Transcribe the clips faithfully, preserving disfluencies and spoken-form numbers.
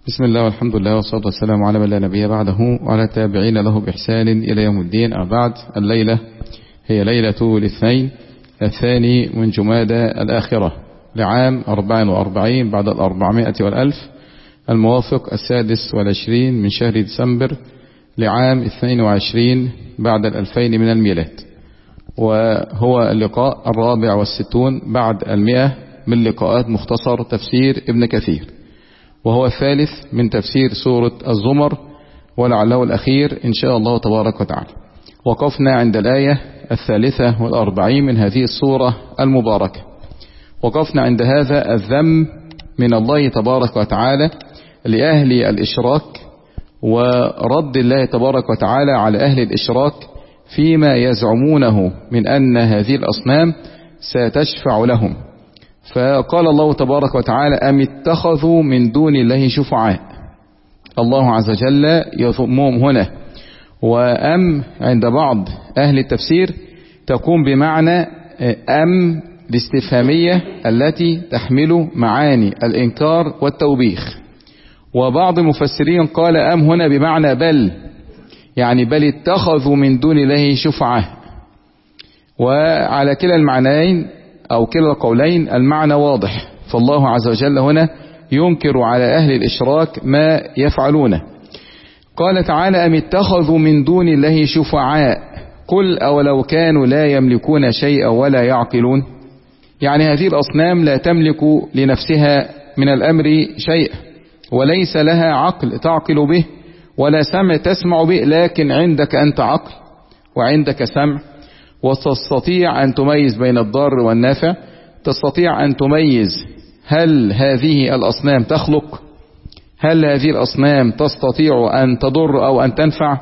بسم الله والحمد لله والصلاة والسلام على من لا نبي بعده وعلى التابعين له بإحسان إلى يوم الدين. أبعد، الليلة هي ليلة الاثنين الثاني من جمادى الآخرة لعام أربع وأربعين بعد الأربعمائة والألف، الموافق السادس والعشرين من شهر ديسمبر لعام اثنين وعشرين بعد الألفين من الميلاد، وهو اللقاء الرابع والستون بعد المئة من لقاءات مختصر تفسير ابن كثير، وهو الثالث من تفسير سورة الزمر ولعله الأخير إن شاء الله تبارك وتعالى. وقفنا عند الآية الثالثة والأربعين من هذه السورة المباركة، وقفنا عند هذا الذم من الله تبارك وتعالى لأهل الإشراك، ورد الله تبارك وتعالى على أهل الإشراك فيما يزعمونه من أن هذه الأصنام ستشفع لهم. فقال الله تبارك وتعالى: أم اتخذوا من دون الله شفعاء. الله عز وجل يضمهم هنا، وأم عند بعض أهل التفسير تكون بمعنى أم الاستفهامية التي تحمل معاني الإنكار والتوبيخ، وبعض المفسرين قال أم هنا بمعنى بل، يعني بل اتخذوا من دون الله شفعاء. وعلى كلا المعنيين أو كلا القولين المعنى واضح، فالله عز وجل هنا ينكر على أهل الإشراك ما يفعلونه. قال تعالى: أم اتخذوا من دون الله شفعاء قل أولو كانوا لا يملكون شيئا ولا يعقلون. يعني هذه الأصنام لا تملك لنفسها من الأمر شيئا، وليس لها عقل تعقل به ولا سمع تسمع به، لكن عندك أنت عقل وعندك سمع، وتستطيع أن تميز بين الضار والنافع، تستطيع أن تميز هل هذه الأصنام تخلق، هل هذه الأصنام تستطيع أن تضر أو أن تنفع.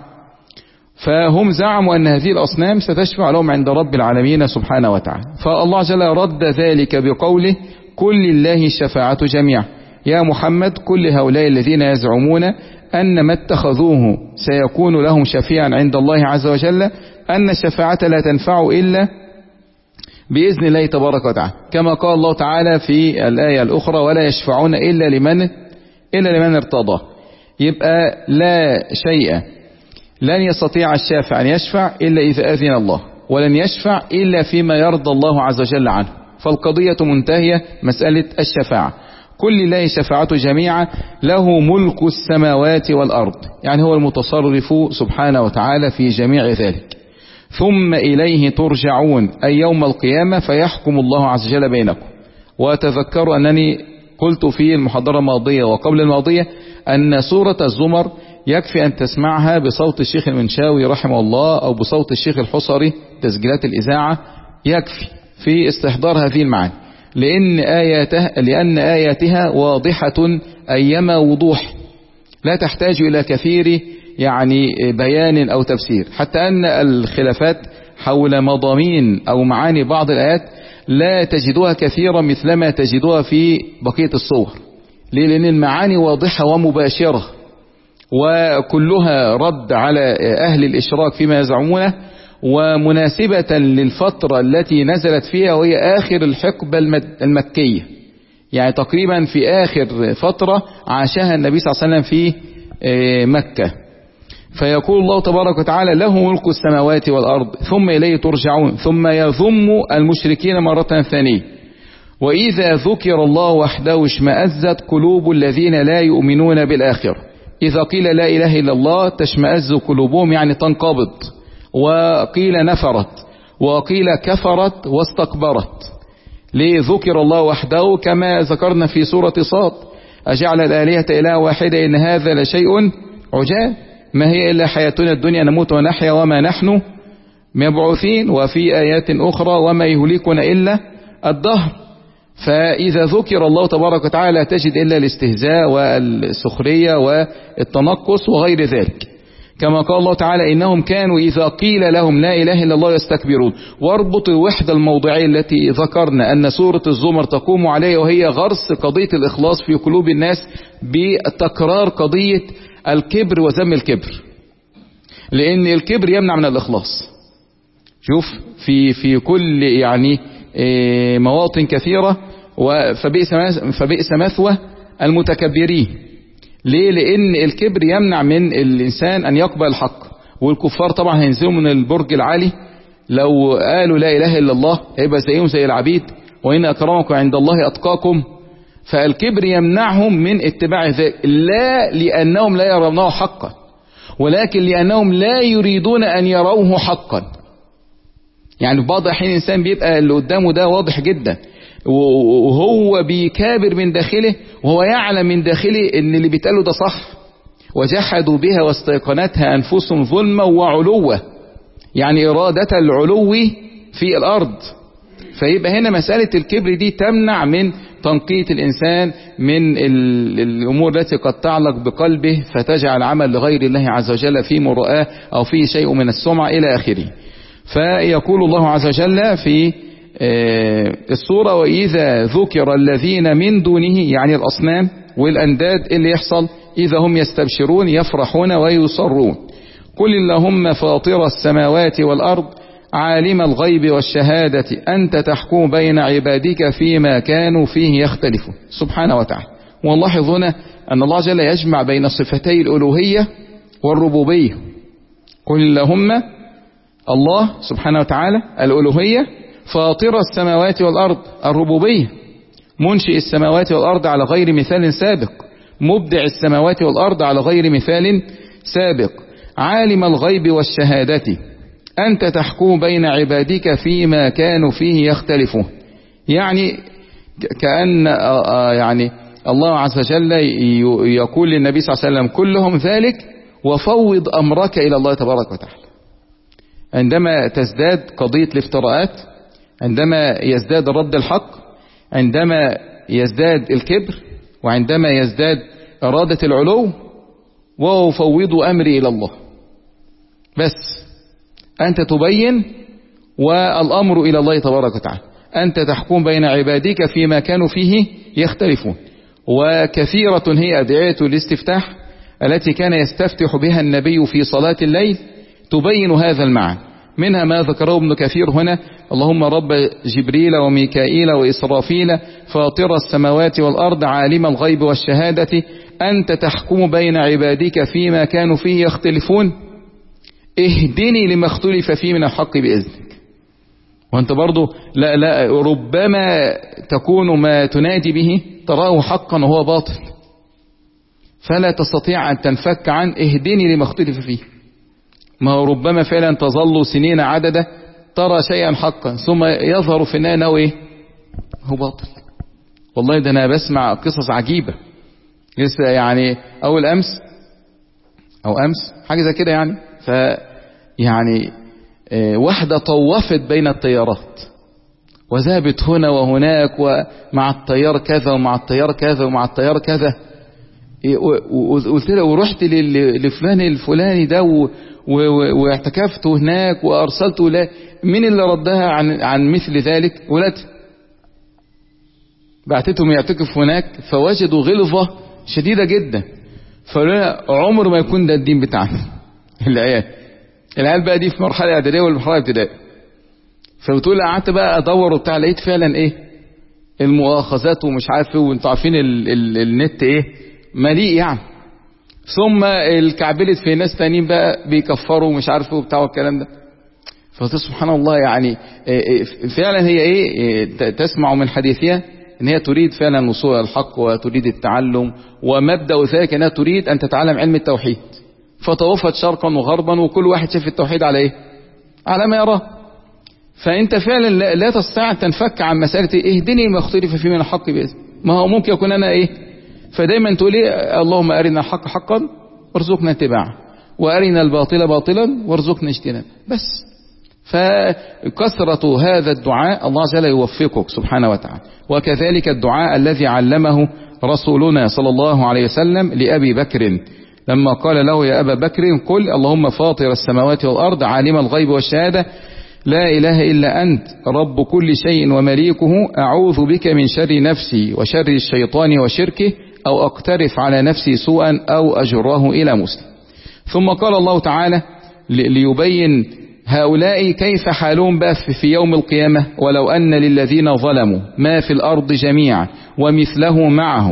فهم زعموا أن هذه الأصنام ستشفع لهم عند رب العالمين سبحانه وتعالى، فالله جل رد ذلك بقوله: كل لله الشفاعة جميعا. يا محمد، كل هؤلاء الذين يزعمون أن ما اتخذوه سيكون لهم شفيعا عند الله عز وجل، أن الشفاعة لا تنفع إلا بإذن الله تبارك وتعالى، كما قال الله تعالى في الآية الأخرى: ولا يشفعون إلا لمن إلا لمن ارتضى. يبقى لا شيء لن يستطيع الشافع أن يشفع إلا إذا أذن الله، ولن يشفع إلا فيما يرضى الله عز وجل عنه. فالقضية منتهية، مسألة الشفاعة. كل الله الشفاعة جميعا، له ملك السماوات والأرض، يعني هو المتصرف سبحانه وتعالى في جميع ذلك. ثم إليه ترجعون، أي يوم القيامة فيحكم الله عز وجل بينكم. وتذكروا أنني قلت في المحاضرة الماضية وقبل الماضية أن سورة الزمر يكفي أن تسمعها بصوت الشيخ المنشاوي رحمه الله أو بصوت الشيخ الحصري تسجيلات الإذاعة، يكفي في استحضار هذه المعاني، لأن آياتها, لأن آياتها واضحة أيما وضوح، لا تحتاج إلى كثير يعني بيان أو تفسير، حتى أن الخلافات حول مضامين أو معاني بعض الآيات لا تجدوها كثيرا مثلما تجدوها في بقية الصور. لأن المعاني واضحة ومباشرة، وكلها رد على أهل الإشراك فيما يزعمونه، ومناسبة للفترة التي نزلت فيها، وهي آخر الحقبة المكية، يعني تقريبا في آخر فترة عاشها النبي صلى الله عليه وسلم في مكة. فيقول الله تبارك وتعالى: له ملك السماوات والأرض ثم إليه ترجعون، ثم يذم المشركين مرة ثانية: وإذا ذكر الله وحده اشمأزت قلوب الذين لا يؤمنون بالآخرة. إذا قيل لا إله إلا الله تشمأز قلوبهم، يعني تنقبض، وقيل نفرت، وقيل كفرت واستكبرت. ليه ذكر الله وحده؟ كما ذكرنا في سورة صاد: أجعل الآلهة إله واحدة إن هذا لشيء عجاب، ما هي إلا حياتنا الدنيا نموت ونحيا وما نحن مبعوثين. وفي آيات أخرى: وما يهلكنا إلا الدهر. فإذا ذكر الله تبارك وتعالى تجد إلا الاستهزاء والسخرية والتنقص وغير ذلك، كما قال الله تعالى: إنهم كانوا إذا قيل لهم لا إله إلا الله يستكبرون. واربط الوحدة الموضعية التي ذكرنا أن سورة الزمر تقوم عليها، وهي غرس قضية الإخلاص في قلوب الناس بتكرار قضية الكبر وذم الكبر، لأن الكبر يمنع من الإخلاص. شوف في في كل يعني مواطن كثيرة، فبئس فبئس مثوى المتكبرين. ليه؟ لأن الكبر يمنع من الإنسان أن يقبل الحق. والكفار طبعا هينزلوا من البرج العالي لو قالوا لا إله إلا الله هيبقى زيهم زي العبيد، وإن أكرمكم عند الله أتقاكم. فالكبر يمنعهم من اتباع ذلك، لا لأنهم لا يرونه حقا، ولكن لأنهم لا يريدون أن يروه حقا. يعني في بعض الأحيان الإنسان بيبقى اللي قدامه ده واضح جدا وهو بيكابر من داخله، وهو يعلم من داخله ان اللي بيتقاله ده صح. وجحدوا بها واستيقنتها أنفسهم ظلما وعلوا، يعني إرادة العلو في الأرض. فيبقى هنا مسألة الكبر دي تمنع من تنقية الإنسان من الأمور التي قد تعلق بقلبه فتجعل عمل لغير الله عز وجل في مرآة أو في شيء من السمعة إلى آخره. فيقول الله عز وجل في السورة: وإذا ذكر الذين من دونه، يعني الأصنام والأنداد، اللي يحصل إذا هم يستبشرون يفرحون ويصرون. قل اللهم فاطر السماوات والأرض عالم الغيب والشهادة أنت تحكم بين عبادك فيما كانوا فيه يختلفون. سبحانه وتعالى. ونلاحظ هنا أن الله جل يجمع بين صفتي الألوهية والربوبية. قل اللهم، الله سبحانه وتعالى الألوهية، فاطر السماوات والأرض الربوبية، منشئ السماوات والأرض على غير مثال سابق، مبدع السماوات والأرض على غير مثال سابق، عالم الغيب والشهادة أنت تحكم بين عبادك فيما كانوا فيه يختلفون. يعني كأن يعني الله عز وجل يقول للنبي صلى الله عليه وسلم: كلهم ذلك وفوض أمرك إلى الله تبارك وتعالى. عندما تزداد قضية الافتراءات، عندما يزداد رد الحق، عندما يزداد الكبر، وعندما يزداد إرادة العلو، وفوض أمري إلى الله. بس أنت تبين والأمر إلى الله تبارك وتعالى. أنت تحكم بين عبادك فيما كانوا فيه يختلفون. وكثيرة هي أدعية الاستفتاح التي كان يستفتح بها النبي في صلاة الليل تبين هذا المعنى. منها ما ذكره ابن كثير هنا: اللهم رب جبريل وميكائيل وإسرافيل فاطر السماوات والأرض عالم الغيب والشهادة أنت تحكم بين عبادك فيما كانوا فيه يختلفون اهدني لما اختلف فيه من الحق بإذنك. وانت برضو لا لا ربما تكون ما تنادي به تراه حقا وهو باطل، فلا تستطيع أن تنفك عن اهدني لما اختلف فيه. ما هو ربما فعلا تظل سنين عددة ترى شيئا حقا ثم يظهر في النهاية انه ايه؟ هو باطل. والله ده انا بسمع قصص عجيبة لسه، يعني اول امس او امس حاجة زي كده، يعني ف يعني اه واحدة طوفت بين التيارات وذهبت هنا وهناك ومع التيار كذا ومع التيار كذا ومع التيار كذا، وقلت له ورحت لفلان الفلاني ده واعتكفت هناك وارسلت له. من اللي ردها عن عن مثل ذلك؟ ولادها بعتتهم يعتكف هناك فوجدوا غلظة شديدة جدا، فقالوا عمر ما يكون ده الدين بتاعنا. العيال العيال بقى دي في مرحلة اعدادية ولا مرحلة ابتدائية. فبتقول قعدت بقى ادور وبتاع، لقيت فعلا ايه المؤاخذات ومش عارف ايه، وانتوا عارفين ال ال النت ايه مليء يعني. ثم الكعبلت في ناس تانيين بقى بيكفروا ومش عارف ايه وبتاع والكلام ده. فقلت سبحان الله، يعني فعلا هي ايه تسمع من حديثها ان هي تريد فعلا وصول الحق وتريد التعلم، ومبدأ ذلك انها تريد ان تتعلم علم التوحيد. فطوفت شرقا وغربا وكل واحد شاف التوحيد على ايه؟ على ما يراه. فانت فعلا لا, لا تستطيع ان تنفك عن مسألة اهدني ما اختلف فيه من الحق بإذن. ما هو ممكن يكون انا ايه؟ فدايما تقول ايه؟ اللهم ارنا الحق حقا وارزقنا اتباعه، وارنا الباطل باطلا وارزقنا اجتنابه. بس فكثرة هذا الدعاء الله جل يوفقك سبحانه وتعالى. وكذلك الدعاء الذي علمه رسولنا صلى الله عليه وسلم لأبي بكر لما قال له: يا أبا بكر قل اللهم فاطر السماوات والأرض عالم الغيب والشهادة لا إله إلا أنت رب كل شيء ومليكه أعوذ بك من شر نفسي وشر الشيطان وشركه أو أقترف على نفسي سوءا أو أجره إلى مسلم. ثم قال الله تعالى ليبين هؤلاء كيف حالهم بقى في يوم القيامة: ولو أن للذين ظلموا ما في الأرض جميعا ومثله معه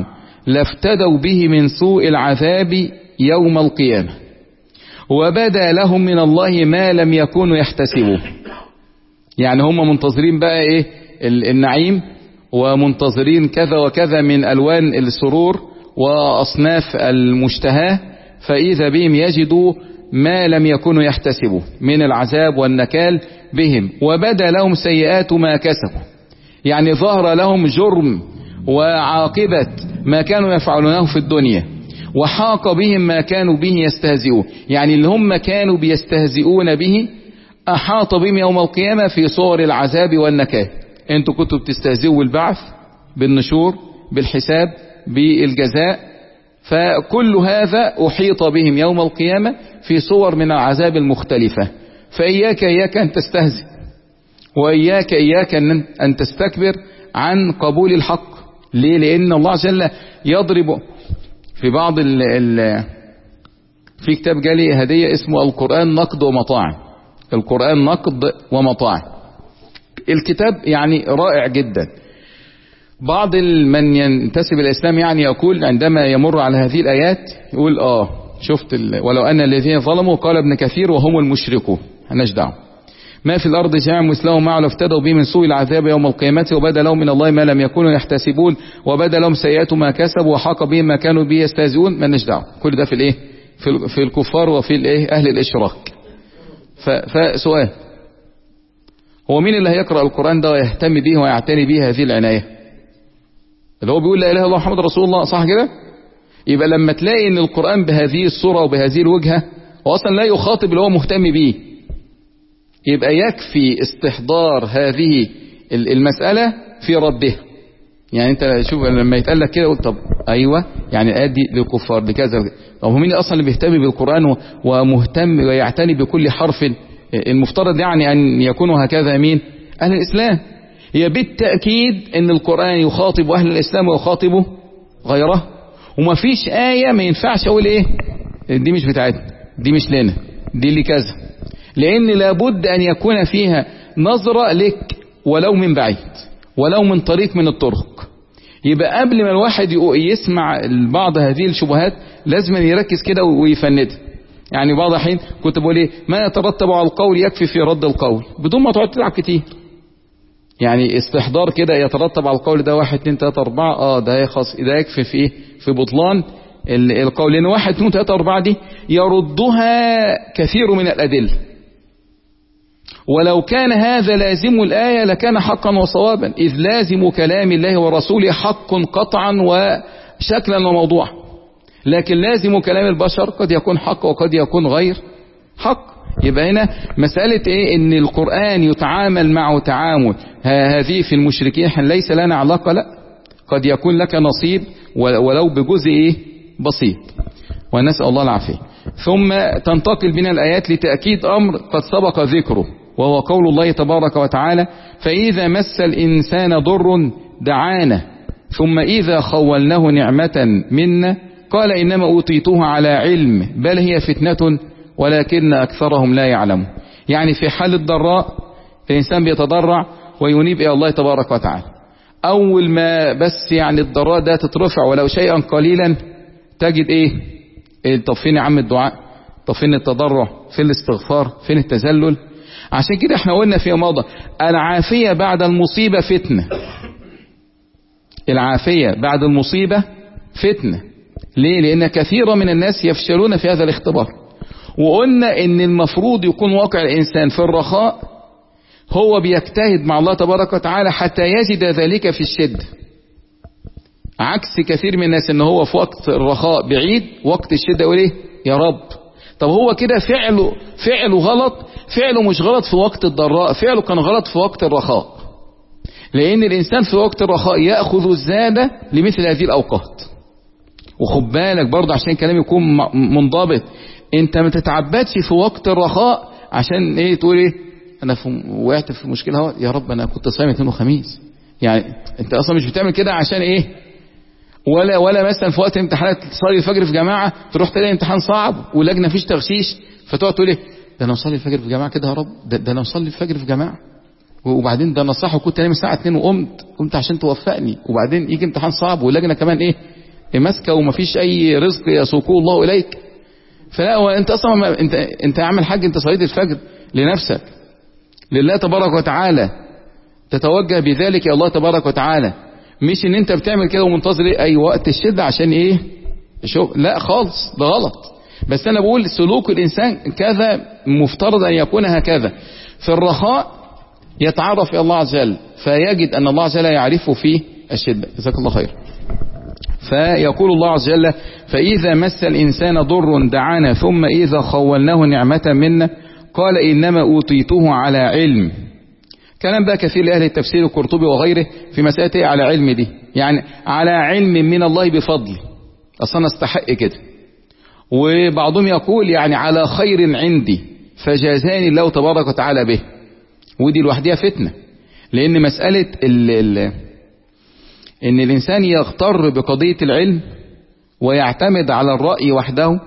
لافتدوا به من سوء العذاب يوم القيامة وبدا لهم من الله ما لم يكونوا يحتسبوه. يعني هم منتظرين بقى ايه النعيم، ومنتظرين كذا وكذا من ألوان السرور وأصناف المشتهاه، فإذا بهم يجدوا ما لم يكونوا يحتسبوه من العذاب والنكال بهم، وبدا لهم سيئات ما كسبوا. يعني ظهر لهم جرم وعاقبة ما كانوا يفعلونه في الدنيا، وحاق بهم ما كانوا به يستهزئون. يعني اللي هم كانوا بيستهزئون به أحاط بهم يوم القيامة في صور العذاب والنكال. انتوا كنتوا بتستهزئوا بالبعث، بالنشور، بالحساب، بالجزاء، فكل هذا أحيط بهم يوم القيامة في صور من العذاب المختلفة. فإياك إياك أن تستهزئ، وإياك إياك أن تستكبر عن قبول الحق. ليه؟ لأن الله جل يضرب في بعض ال ال في كتاب جالي هدية اسمه القرآن نقد ومطاعم. القرآن نقد ومطاعم. الكتاب يعني رائع جدا. بعض من ينتسب الإسلام يعني يقول عندما يمر على هذه الآيات يقول آه شفت ولو أن الذين ظلموا قال ابن كثير وهم المشركون هناش دعوة ما في الأرض جميعا مثله معه لافتدوا به من سوء العذاب يوم القيامة وبدا لهم من الله ما لم يكونوا يحتسبون وبدا لهم سيئات ما كسبوا وحاق بهم ما كانوا به يستهزئون. ما لناش دعوة. كل ده في الايه في, في الكفار وفي الايه أهل الإشراك. فسؤال، هو مين اللي هيقرأ القرآن ده ويهتم به ويعتني به هذه العناية؟ اللي هو بيقول لا إله إلا الله محمد رسول الله، صح كده؟ يبقى لما تلاقي ان القرآن بهذه الصورة وبهذه الوجهة واصلا لا يخاطب اللي هو مهتم به، يبقى يكفي استحضار هذه المسألة في ربها. يعني انت شوف لما يتقال لك كده قلت طب ايوه يعني الآيات دي للكفار لكذا. طب هو مين اصلا اللي بيهتم بالقرآن ومهتم ويعتني بكل حرف؟ المفترض يعني ان يكونوا هكذا مين؟ اهل الاسلام. هي بالتأكيد ان القرآن يخاطب اهل الاسلام ويخاطب غيره، ومفيش آية ما ينفعش اقول ايه دي مش بتاعتنا، دي مش لنا، دي اللي كذا، لان لابد ان يكون فيها نظرة لك ولو من بعيد ولو من طريق من الطرق. يبقى قبل ما الواحد يسمع بعض هذه الشبهات لازم يركز كده ويفندها. يعني بعض الحين كنت بقول ايه ما يترتب على القول يكفي في رد القول بدون ما تقعد تلعب كتير. يعني استحضار كده يترتب على القول ده واحد اتنين تلاتة اربعة، اه ده خاص ده يكفي في ايه في بطلان القول، لان واحد اتنين تلاتة اربعة دي يردها كثير من الادله، ولو كان هذا لازم الآية لكان حقا وصوابا، إذ لازم كلام الله ورسوله حق قطعا وشكلا وموضوعا. لكن لازم كلام البشر قد يكون حق وقد يكون غير حق. يبقى هنا مسألة ايه ان القرآن يتعامل معه تعامل هذه في المشركين ليس لنا علاقة، لا قد يكون لك نصيب ولو بجزء ايه بسيط، ونسأل الله العافية. ثم تنتقل بنا الآيات لتأكيد أمر قد سبق ذكره، وهو قول الله تبارك وتعالى فإذا مس الإنسان ضر دعانا ثم إذا خولناه نعمة منا قال إنما أوتيته على علم بل هي فتنة ولكن أكثرهم لا يعلمون. يعني في حال الضراء الإنسان بيتضرع وينيب إلى الله تبارك وتعالى، أول ما بس يعني الضراء ده تترفع ولو شيئا قليلا تجد إيه, إيه طب فين يا عم الدعاء، طب فين التضرع، فين الاستغفار، فين التذلل. عشان كده احنا قلنا في موضع العافية بعد المصيبة فتنة. العافية بعد المصيبة فتنة. ليه؟ لأن كثيرا من الناس يفشلون في هذا الاختبار. وقلنا ان المفروض يكون واقع الإنسان في الرخاء هو بيجتهد مع الله تبارك وتعالى حتى يجد ذلك في الشدة، عكس كثير من الناس ان هو في وقت الرخاء بعيد، وقت الشدة يقول ايه يا رب. طب هو كده فعله فعله غلط، فعله مش غلط في وقت الضراء، فعله كان غلط في وقت الرخاء. لأن الإنسان في وقت الرخاء يأخذ الزادة لمثل هذه الأوقات. وخد بالك برضه عشان كلام يكون منضبط، انت ما تتعبدش في وقت الرخاء عشان ايه تقول ايه انا وقعت في مشكلة اهو يا رب انا كنت صايم اثنين وخميس. يعني انت اصلا مش بتعمل كده عشان ايه، ولا ولا مثلا في وقت الامتحانات تصلي الفجر في جماعة تروح تلاقي امتحان صعب ولجنة فيش تغشيش فتقعد تقول ايه ده انا مصلي الفجر في جماعة كده يا رب، ده, ده انا مصلي الفجر في جماعة، وبعدين ده انا صح وكنت نايم الساعة اتنين وقمت قمت عشان توفقني، وبعدين يجي امتحان صعب واللجنة كمان ايه ماسكة ومفيش أي رزق يسوقه الله إليك. فلا هو أنت أصلا ما أنت أنت عامل حاجة، أنت صليت الفجر لنفسك لله تبارك وتعالى، تتوجه بذلك يا الله تبارك وتعالى، مش ان انت بتعمل كده ومنتظر ايه اي وقت الشدة عشان ايه شوف، لا خالص، ده غلط. بس انا بقول سلوك الانسان كذا مفترض ان يكون هكذا، في الرخاء يتعرف الى الله عز وجل فيجد ان الله عز وجل يعرفه في الشدة. جزاك الله خير. فيقول الله عز وجل فإذا مس الإنسان ضر دعانا ثم إذا خولناه نعمة منا قال إنما أوتيته على علم. كلام بقى كثير لأهل التفسير القرطبي وغيره في مسألة على علم دي، يعني على علم من الله بفضل، أصلا استحق كده. وبعضهم يقول يعني على خير عندي فجازاني الله تبارك وتعالى به. ودي لوحدها فتنة، لأن مسألة ال ال إن الإنسان يغتر بقضية العلم ويعتمد على الرأي وحده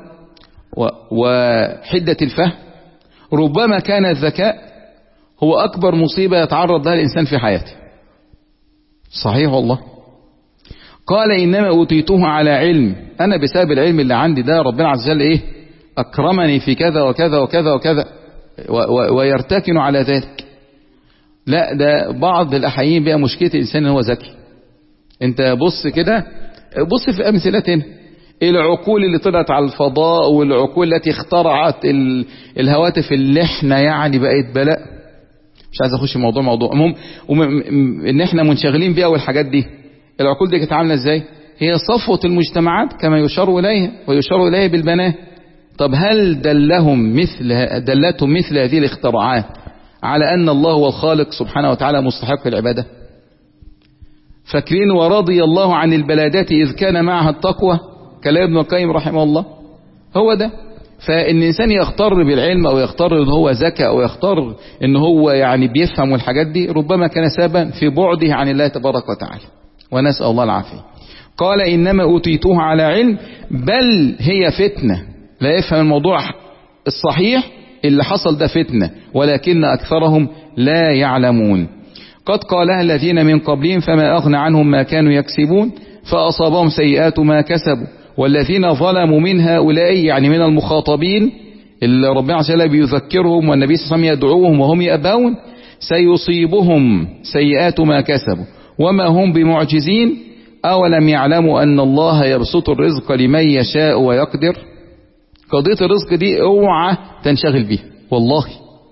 وحدة الفهم، ربما كان الذكاء هو أكبر مصيبة يتعرض لها الإنسان في حياته. صحيح والله. قال إنما أوتيته على علم، أنا بسبب العلم اللي عندي ده ربنا عز وجل إيه أكرمني في كذا وكذا وكذا وكذا ويرتكن على ذلك. لا، ده بعض الأحيان بقى مشكلة الإنسان هو ذكي. أنت بص كده، بص في أمثلة هنا، العقول اللي طلعت على الفضاء والعقول التي اخترعت الهواتف اللي احنا يعني بقت بلاء. مش عايز اخش موضوع موضوع المهم ان احنا منشغلين بيها. والحاجات دي العقول دي كانت عامله ازاي؟ هي صفوة المجتمعات كما يشار اليها ويشار اليها بالبنات. طب هل دلهم مثل دلتهم مثل هذه الاختراعات على ان الله هو الخالق سبحانه وتعالى مستحق العباده؟ فاكرين ورضي الله عن البلادات اذ كان معها التقوى، كلام ابن القيم رحمه الله. هو ده. فان الانسان يختار بالعلم او يختار ان هو ذكي او يختار ان هو يعني بيفهم الحاجات دي، ربما كان سببا في بعده عن الله تبارك وتعالى، ونسأل الله العافية. قال انما اوتيته على علم بل هي فتنة. لا يفهم الموضوع الصحيح، اللي حصل ده فتنة ولكن اكثرهم لا يعلمون. قد قالها الذين من قبلهم فما اغنى عنهم ما كانوا يكسبون فاصابهم سيئات ما كسبوا والذين ظلموا من هؤلاء، يعني من المخاطبين اللي ربنا عز وجل بيذكرهم والنبي صلى الله عليه وسلم يدعوهم وهم يأبون، سيصيبهم سيئات ما كسبوا وما هم بمعجزين أولم يعلموا أن الله يبسط الرزق لمن يشاء ويقدر. قضية الرزق دي اوعى تنشغل بيها، والله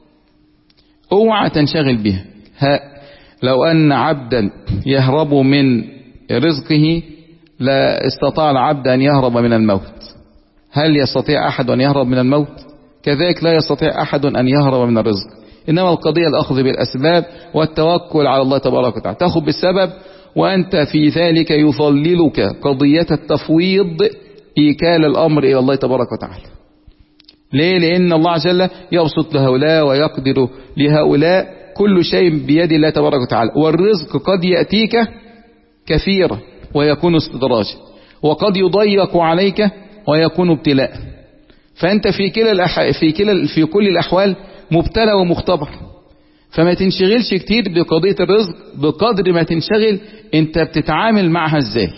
اوعى تنشغل بيها. لو أن عبدا يهرب من رزقه لا استطاع العبد أن يهرب من الموت. هل يستطيع أحد أن يهرب من الموت؟ كذلك لا يستطيع أحد أن يهرب من الرزق. إنما القضية الأخذ بالأسباب والتوكل على الله تبارك وتعالى. تأخذ بالسبب وأنت في ذلك يظللك قضية التفويض، إيكال الأمر إلى الله تبارك وتعالى. ليه؟ لأن الله عز وجل يبسط لهؤلاء ويقدر لهؤلاء، كل شيء بيد الله تبارك وتعالى. والرزق قد يأتيك كثيرا ويكون استدراجا، وقد يضيق عليك ويكون ابتلاء. فأنت في كلا الأح... في كلا في كل الأحوال مبتلى ومختبر. فما تنشغلش كتير بقضية الرزق بقدر ما تنشغل انت بتتعامل معها ازاي.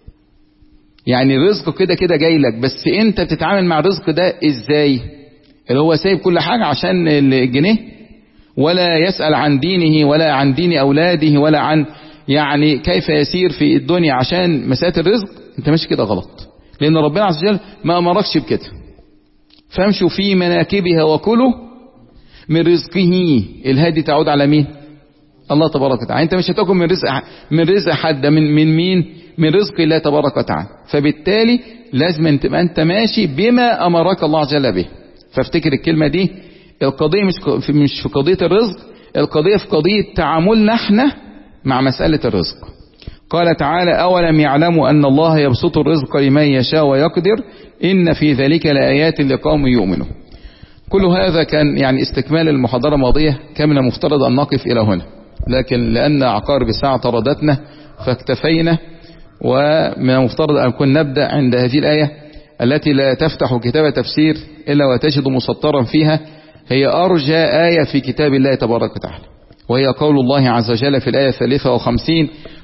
يعني الرزق كده كده جاي لك، بس انت بتتعامل مع الرزق ده ازاي؟ اللي هو سايب كل حاجة عشان الجنيه، ولا يسأل عن دينه ولا عن دين أولاده ولا عن يعني كيف يسير في الدنيا عشان مسألة الرزق. انت ماشي كده غلط، لأن ربنا عز وجل ما أمركش بكده. فامشوا في مناكبها وكلوا من رزقه. الهادي تعود على مين؟ الله تبارك وتعالى. انت مش هتاكل من رزق من رزق حد، من من مين؟ من رزق الله تبارك وتعالى. فبالتالي لازم انت تبقى انت ماشي بما امرك الله عز وجل به. فافتكر الكلمة دي، القضية مش في مش في قضية الرزق، القضية في قضية تعاملنا احنا مع مسألة الرزق. قال تعالى أولم يعلموا أن الله يبسط الرزق لمن يشاء ويقدر إن في ذلك لآيات لقوم يؤمنون. كل هذا كان يعني استكمال المحاضرة الماضية، كان من المفترض أن نقف إلى هنا، لكن لأن عقارب الساعة طردتنا فاكتفينا. ومن المفترض أن نكون نبدأ عند هذه الآية التي لا تفتح كتاب تفسير إلا وتجد مسطرا فيها، هي أرجى آية في كتاب الله تبارك وتعالى، وهي قول الله عز وجل في الآية الثالثة وخمسين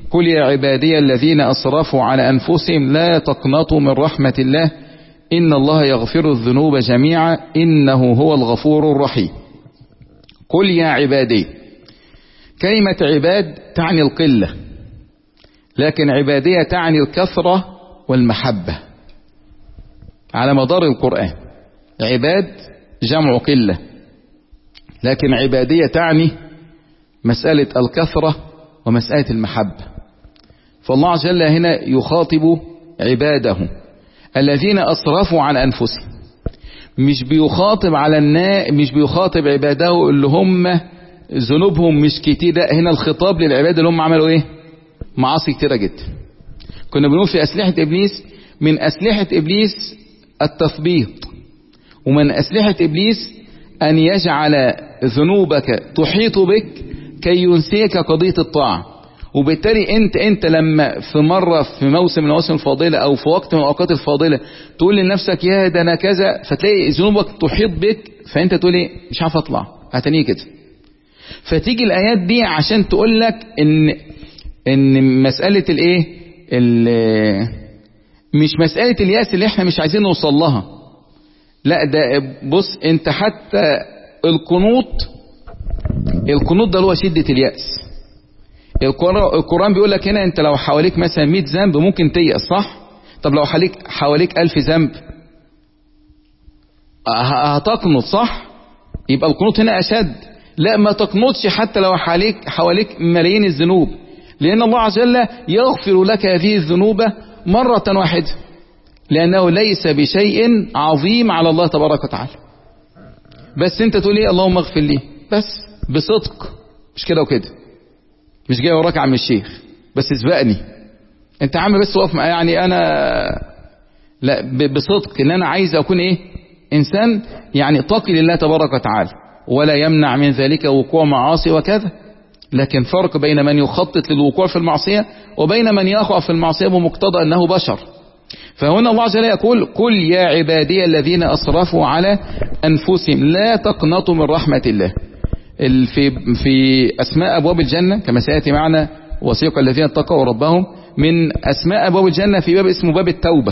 قل يا عبادي الذين أسرفوا على أنفسهم لا تقنطوا من رحمة الله إن الله يغفر الذنوب جميعا إنه هو الغفور الرحيم. قل يا عبادي، كلمة عباد تعني القلة، لكن عبادية تعني الكثرة والمحبة على مدار القرآن. عباد جمع قلة، لكن عبادية تعني مسألة الكثرة ومسألة المحبة. فالله عز وجل هنا يخاطب عباده الذين أسرفوا على أنفسهم، مش بيخاطب على الناس، مش بيخاطب عباده اللي هم ذنوبهم مش كتير، لا، هنا الخطاب للعباد اللي هم عملوا ايه؟ معاصي كتيرة جدا. كنا بنقول في أسلحة إبليس، من أسلحة إبليس التثبيط، ومن أسلحة إبليس أن يجعل ذنوبك تحيط بك كي ينسيك قضية الطاعة. وبالتالي انت انت لما في مرة في موسم من المواسم الفاضلة او في وقت من الاوقات الفاضلة تقول لنفسك يا ده انا كذا، فتلاقي ذنوبك تحيط بك، فانت تقول ايه؟ مش عارف اطلع، هتنيه كده. فتيجي الايات دي عشان تقول لك ان ان مسألة الايه، مش مسألة اليأس اللي احنا مش عايزين نوصل لها، لا، ده بص، انت حتى القنوط القنوط ده هو شدة اليأس. القرآن بيقول لك هنا انت لو حواليك مثلا مئة ذنب ممكن تيأس، صح؟ طب لو حواليك حواليك ألف ذنب هتقنط، صح؟ يبقى القنوط هنا أشد. لا، ما تقنطش حتى لو حواليك حواليك ملايين الذنوب، لأن الله عز وجل يغفر لك هذه الذنوب مرة واحدة، لأنه ليس بشيء عظيم على الله تبارك وتعالى. بس انت تقول ايه؟ اللهم اغفر لي، بس بصدق، مش كده وكده، مش جاي وراك عم الشيخ بس اسبقني انت عم، بس وقف معايا، يعني انا لا، بصدق ان انا عايز اكون ايه؟ انسان يعني تقي لله تبارك وتعالى، ولا يمنع من ذلك وقوع معاصي وكذا. لكن فرق بين من يخطط للوقوع في المعصية وبين من يقع في المعصية بمقتضى انه بشر. فهنا الله عز وجل يقول قل يا عبادي الذين اسرفوا على انفسهم لا تقنطوا من رحمة الله. في في اسماء ابواب الجنة كما سياتي معنا وسيق الذين اتقوا ربهم، من اسماء ابواب الجنة في باب اسمه باب التوبة.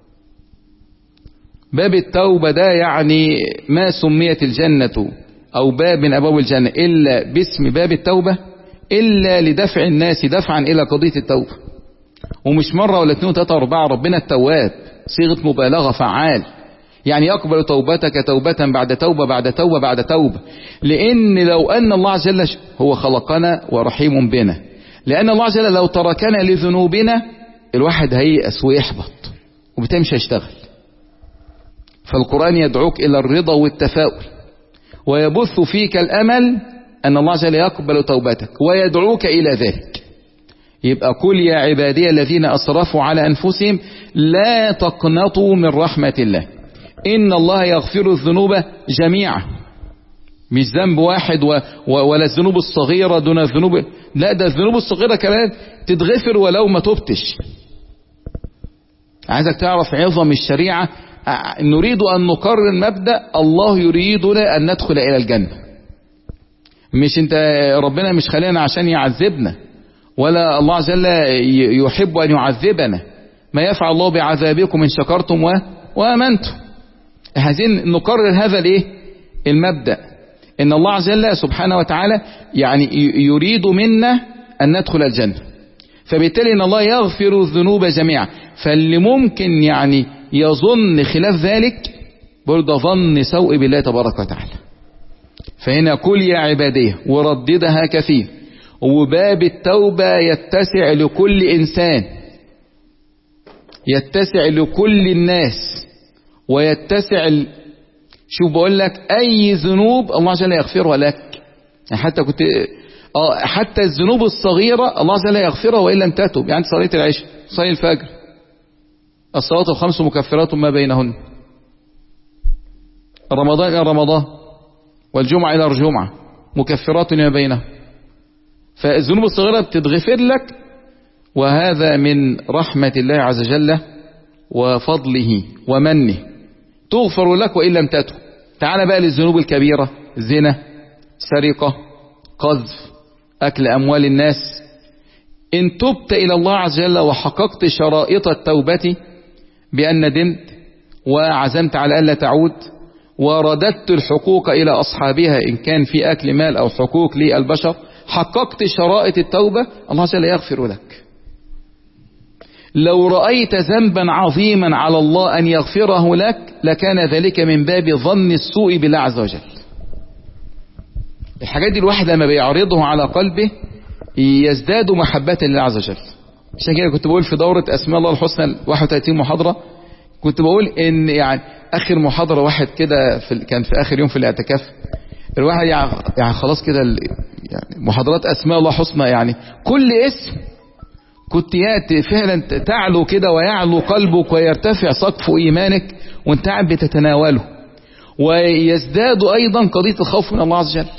باب التوبة ده يعني ما سميت الجنة او باب من ابواب الجنة الا باسم باب التوبة الا لدفع الناس دفعا الى قضية التوبة. ومش مرة ولا اثنين وثلاثة واربعة، ربنا التواب صيغة مبالغة فعال، يعني يقبل توبتك توبة بعد توبة بعد توبة بعد توبة. لأن لو أن الله عز وجل هو خلقنا ورحيم بنا، لأن الله عز وجل لو تركنا لذنوبنا الواحد هيأس ويحبط وبالتالي مش هيشتغل. فالقرآن يدعوك إلى الرضا والتفاؤل ويبث فيك الأمل أن الله عز وجل يقبل توبتك ويدعوك إلى ذلك. يبقى قل يا عبادي الذين أسرفوا على أنفسهم لا تقنطوا من رحمة الله إن الله يغفر الذنوب جميعا. مش ذنب واحد و... و... ولا الذنوب الصغيرة دون الذنوب، لا، ده الذنوب الصغيرة كمان تتغفر ولو ما تبتش. عايزك تعرف عظم الشريعة. نريد أن نقرر مبدأ الله يريدنا أن ندخل إلى الجنة. مش انت ربنا مش خلينا عشان يعذبنا، ولا الله عز وجل يحب أن يعذبنا. ما يفعل الله بعذابكم إن شكرتم و... وآمنتم. عايزين نقرر هذا الايه؟ المبدأ ان الله عز وجل سبحانه وتعالى يعني يريد منا ان ندخل الجنة، فبالتالي ان الله يغفر الذنوب جميعا. فاللي ممكن يعني يظن خلاف ذلك برضه ظن سوء بالله تبارك وتعالى. فهنا قل يا عبادي ورددها كثير، وباب التوبة يتسع لكل انسان، يتسع لكل الناس، ويتسع ال... شوف بقول لك اي ذنوب الله عز وجل يغفرها لك. يعني حتى كنت اه حتى الذنوب الصغيرة الله عز وجل يغفرها وان لم تتب. يعني صلاة العشاء، صلاة الفجر، الصلوات الخمس مكفرات ما بينهن، رمضان الى رمضان والجمعة الى الجمعة مكفرات ما بينهن. فالذنوب الصغيرة بتتغفر لك، وهذا من رحمة الله عز وجل وفضله ومنه، تغفر لك وإن لم تتب. تعال بقى للذنوب الكبيرة: زنا، سرقة، قذف، أكل أموال الناس. إن تبت إلى الله عز وجل وحققت شرائط التوبة بأن ندمت وعزمت على ألا تعود ورددت الحقوق إلى أصحابها إن كان في أكل مال أو حقوق للبشر، حققت شرائط التوبة، الله عز وجل يغفر لك. لو رأيت ذنبا عظيما على الله أن يغفره لك لكان ذلك من باب ظن السوء بالله عز وجل. الحاجات دي الواحد لما بيعرضه على قلبه يزداد محبة لله عز وجل. عشان كده كنت بقول في دورة أسماء الله الحسنى واحد وثلاثين محاضرة، كنت بقول إن يعني آخر محاضرة واحد كده في كان في آخر يوم في الاعتكاف، الواحد يعني, يعني خلاص كده يعني محاضرات أسماء الله الحسنى يعني كل اسم كنت ياتي فعلا تعلو كده ويعلو قلبك ويرتفع سقف إيمانك وانت قاعد بتتناوله، ويزداد أيضا قضية الخوف من الله عز وجل.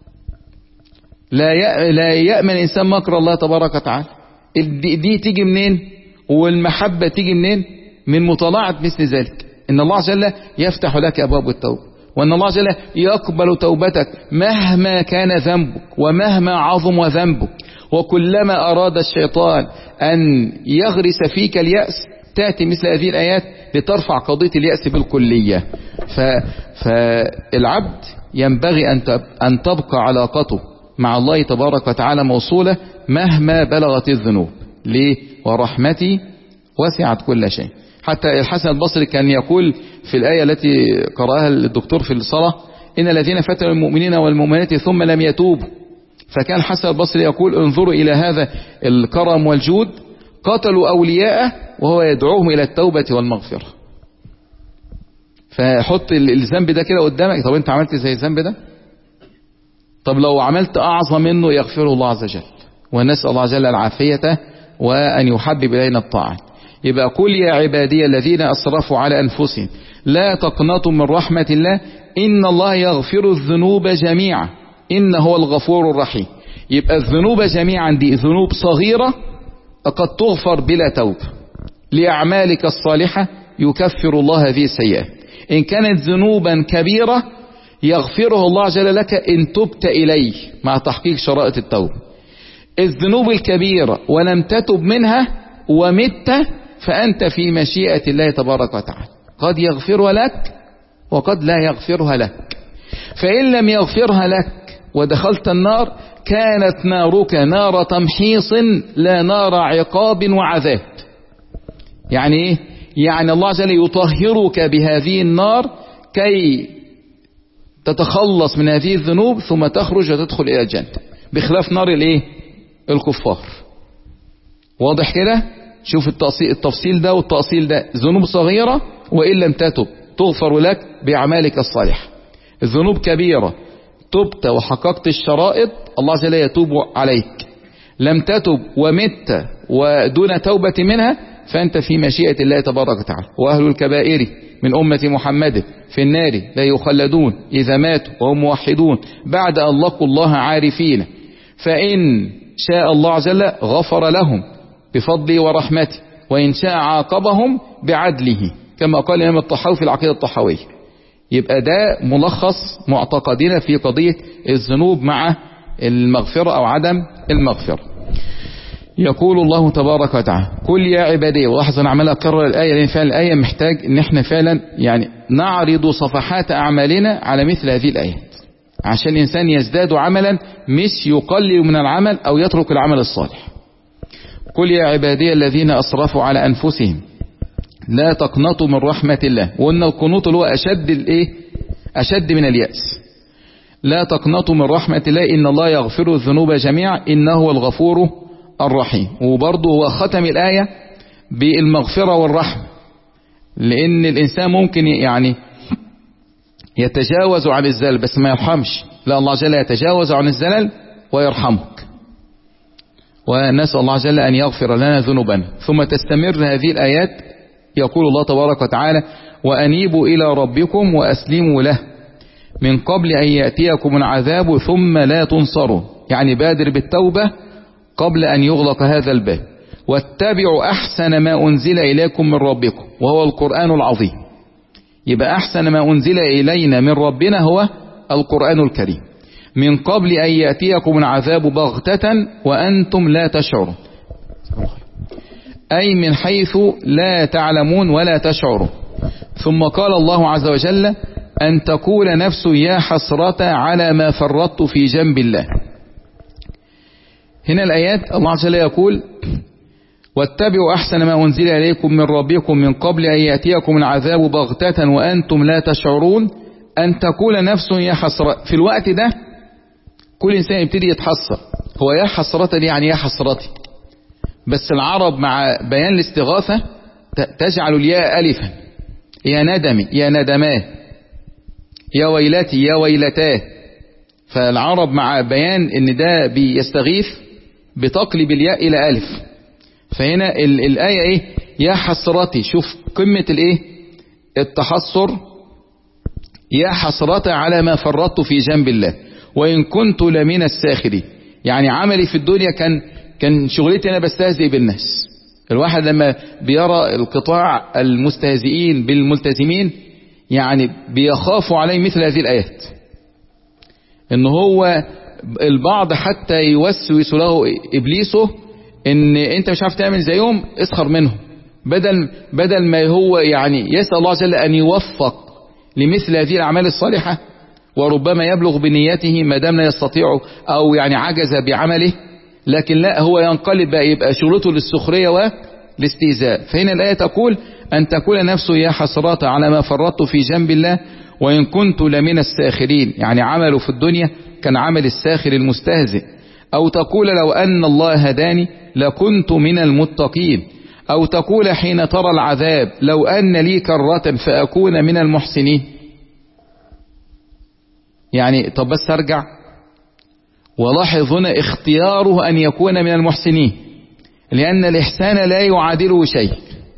لا لا يأمن إنسان مكر الله تبارك وتعالى. دي, دي تيجي منين؟ والمحبة تيجي منين؟ من مطالعة مثل ذلك، إن الله عز وجل يفتح لك أبواب التوبة، وأن الله عز وجل يقبل توبتك مهما كان ذنبك ومهما عظم ذنبك. وكلما أراد الشيطان أن يغرس فيك اليأس تأتي مثل هذه الآيات لترفع قضية اليأس بالكلية. فالعبد ينبغي أن تبقى علاقته مع الله تبارك وتعالى موصولة مهما بلغت الذنوب. ليه؟ ورحمتي وسعت كل شيء. حتى الحسن البصري كان يقول في الآية التي قرأها الدكتور في الصلاة إن الذين فتنوا المؤمنين والمؤمنات ثم لم يتوبوا، فكان الحسن البصري يقول انظروا إلى هذا الكرم والجود، قتلوا أولياءه وهو يدعوهم إلى التوبة والمغفرة. فحط الذنب ده كده قدامك، طب انت عملت زي الذنب ده؟ طب لو عملت أعظم منه يغفره الله عز وجل، ونسأل الله عز وجل العافية وأن يحبب إلينا الطاعة. يبقى قل يا عبادي الذين أسرفوا على أنفسهم لا تقنطوا من رحمة الله إن الله يغفر الذنوب جميعا إنه هو الغفور الرحيم. يبقى الذنوب جميعا دي ذنوب صغيرة قد تغفر بلا توبة، لأعمالك الصالحة يكفر الله هذه السيئات. إن كانت ذنوبا كبيرة يغفره الله عز وجل لك إن تبت إليه مع تحقيق شرائط التوبة. الذنوب الكبيرة ولم تتب منها ومت فأنت في مشيئة الله تبارك وتعالى، قد يغفرها لك وقد لا يغفرها لك. فإن لم يغفرها لك ودخلت النار كانت نارك نار تمحيص لا نار عقاب وعذاب. يعني إيه؟ يعني الله عز وجل يطهرك بهذه النار كي تتخلص من هذه الذنوب ثم تخرج وتدخل إلى الجنة، بخلاف نار الإيه؟ الكفار. واضح كده؟ شوف التفصيل ده والتأصيل ده. ذنوب صغيرة وإن لم تتب تغفر لك بأعمالك الصالحة. الذنوب كبيرة تبت وحققت الشرائط الله عز وجل يتوب عليك. لم تتب ومت ودون توبة منها فأنت في مشيئة الله تبارك وتعالى. وأهل الكبائر من أمة محمد في النار لا يخلدون إذا ماتوا وهم موحدون بعد أن لقوا الله عارفين، فإن شاء الله عز وجل غفر لهم بفضله ورحمته، وإن شاء عاقبهم بعدله كما قال الإمام الطحاوي في العقيدة الطحاوية. يبقى ده ملخص معتقدنا في قضية الذنوب مع المغفرة أو عدم المغفرة. يقول الله تبارك وتعالى قل يا عبادي، ولاحظ أنا عمال أكرر الآية لأن فعلا الآية محتاج إن احنا فعلا يعني نعرض صفحات أعمالنا على مثل هذه الآيات عشان الإنسان يزداد عملا مش يقلل من العمل أو يترك العمل الصالح. قل يا عبادي الذين أسرفوا على أنفسهم لا تقنطوا من رحمة الله. وأن القنوط اللي هو أشد الإيه؟ أشد من اليأس. لا تقنطوا من رحمة الله إن الله يغفر الذنوب جميعا إنه هو الغفور الرحيم. وبرضه هو ختم الآية بالمغفرة والرحمة، لأن الإنسان ممكن يعني يتجاوز عن الزلل بس ما يرحمش، لا الله جل يتجاوز عن الزلل ويرحمك. ونسأل الله جل أن يغفر لنا ذنوبنا. ثم تستمر هذه الآيات يقول الله تبارك وتعالى وأنيبوا إلى ربكم وأسلموا له من قبل أن يأتيكم العذاب ثم لا تنصروا. يعني بادر بالتوبة قبل أن يغلق هذا الباب، واتبعوا أحسن ما أنزل إليكم من ربكم وهو القرآن العظيم. يبقى أحسن ما أنزل إلينا من ربنا هو القرآن الكريم من قبل أن يأتيكم العذاب بغتة وأنتم لا تشعرون. أي من حيث لا تعلمون ولا تشعرون. ثم قال الله عز وجل أن تقول نفس يا حسرة على ما فرطت في جنب الله. هنا الآيات الله عز وجل يقول واتبعوا أحسن ما أنزل إليكم من ربكم من قبل أن يأتيكم العذاب بغتة وأنتم لا تشعرون أن تقول نفس يا حسرة. في الوقت ده كل إنسان يبتدي يتحسر، هو يا حسرة دي يعني يا حسرتي، بس العرب مع بيان الاستغاثة تجعل الياء ألفا، يا ندمي يا ندماه يا ويلتي يا ويلتاه. فالعرب مع بيان ان ده بيستغيث بتقلب الياء الى ألف. فهنا الآية ايه يا حسرتي، شوف قمة الايه التحسر، يا حسرة على ما فرطت في جنب الله وإن كنت لمن الساخرين. يعني عملي في الدنيا كان كان شغلتي أنا بستهزئ بالناس. الواحد لما بيرى القطاع المستهزئين بالملتزمين يعني بيخاف عليه مثل هذه الآيات، إن هو البعض حتى يوسوس له إبليسه إن أنت مش عارف تعمل زيهم اسخر منهم، بدل بدل ما هو يعني يسأل الله عز وجل أن يوفق لمثل هذه الأعمال الصالحة، وربما يبلغ بنيته ما دام لا يستطيع أو يعني عجز بعمله، لكن لا هو ينقلب بقى يبقى شغلته للسخرية والاستهزاء. فهنا الآية تقول أن تقول نفسه يا حسرات على ما فرطت في جنب الله وإن كنت لمن الساخرين، يعني عمله في الدنيا كان عمل الساخر المستهزئ. أو تقول لو أن الله هداني لكنت من المتقين. أو تقول حين ترى العذاب لو أن لي كرة فأكون من المحسنين. يعني طب بس أرجع ولاحظ هنا اختياره أن يكون من المحسنين، لأن الإحسان لا يعادله شيء.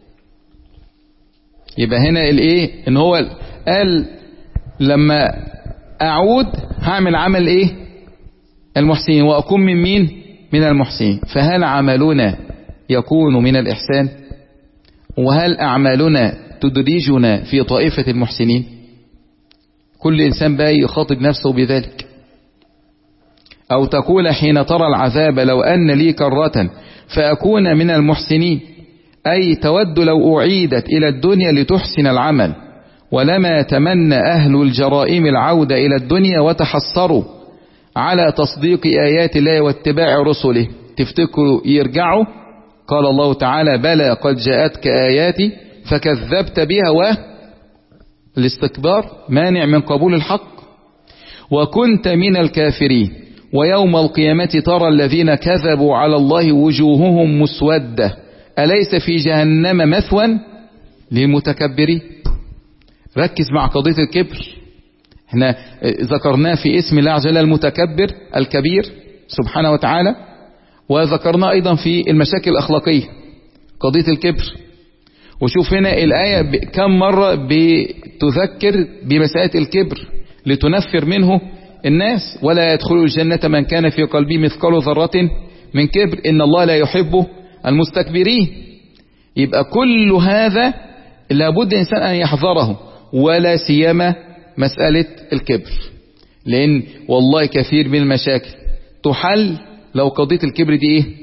يبقى هنا الايه ان هو قال لما اعود هعمل عمل ايه المحسنين واكون من مين من المحسنين. فهل عملنا يكون من الإحسان؟ وهل أعمالنا تدرجنا في طائفة المحسنين؟ كل إنسان بقى يخاطب نفسه بذلك. أو تقول حين ترى العذاب لو أن لي كرة فأكون من المحسنين، أي تود لو أعيدت إلى الدنيا لتحسن العمل، ولما تمنى أهل الجرائم العودة إلى الدنيا وتحسروا على تصديق آيات الله واتباع رسله. تفتكروا يرجعوا؟ قال الله تعالى بلى قد جاءتك آياتي فكذبت بها والاستكبار مانع من قبول الحق وكنت من الكافرين. ويوم القيامة ترى الذين كذبوا على الله وجوههم مسودة أليس في جهنم مثوى للمتكبرين. ركز مع قضية الكبر، احنا ذكرناه في اسم الله عز وجل المتكبر الكبير سبحانه وتعالى، وذكرنا أيضا في المشاكل الأخلاقية قضية الكبر. وشوف هنا الآية كم مرة بتذكر بمسألة الكبر لتنفر منه الناس. ولا يدخل الجنة من كان في قلبه مثقال ذرة من كبر إن الله لا يحب المستكبرين. يبقى كل هذا لابد إنسان أن يحذره، ولا سيما مسألة الكبر، لأن والله كثير من المشاكل تحل لو قضية الكبر دي إيه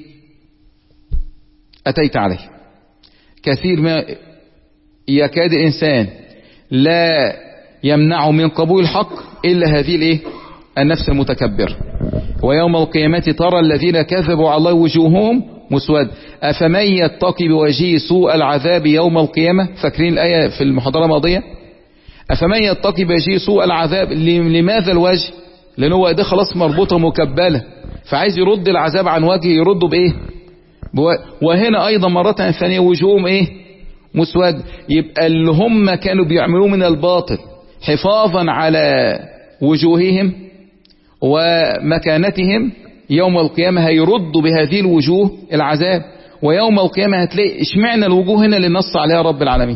أتيت عليه. كثير ما يكاد الإنسان لا يمنع من قبول الحق إلا هذه الإيه النفس المتكبر. ويوم القيامة ترى الذين كذبوا على الله وجوههم مسود أفمن يتقي بوجهه سوء العذاب يوم القيامة. فاكرين الآية في المحاضرة الماضية؟ أفمن يتقي بوجهه سوء العذاب. لماذا الوجه؟ لأنه هو ده خلاص مربوطة مكبلة، فعايز يرد العذاب عن وجهه يرده بإيه؟ وهنا أيضا مرة ثانية وجوههم إيه مسود. يبقى اللي هم كانوا بيعملوه من الباطل حفاظا على وجوههم ومكانتهم يوم القيامة هيردوا بهذه الوجوه العذاب. ويوم القيامة هتلاقي اشمعنا الوجوه هنا اللي نص عليها رب العالمين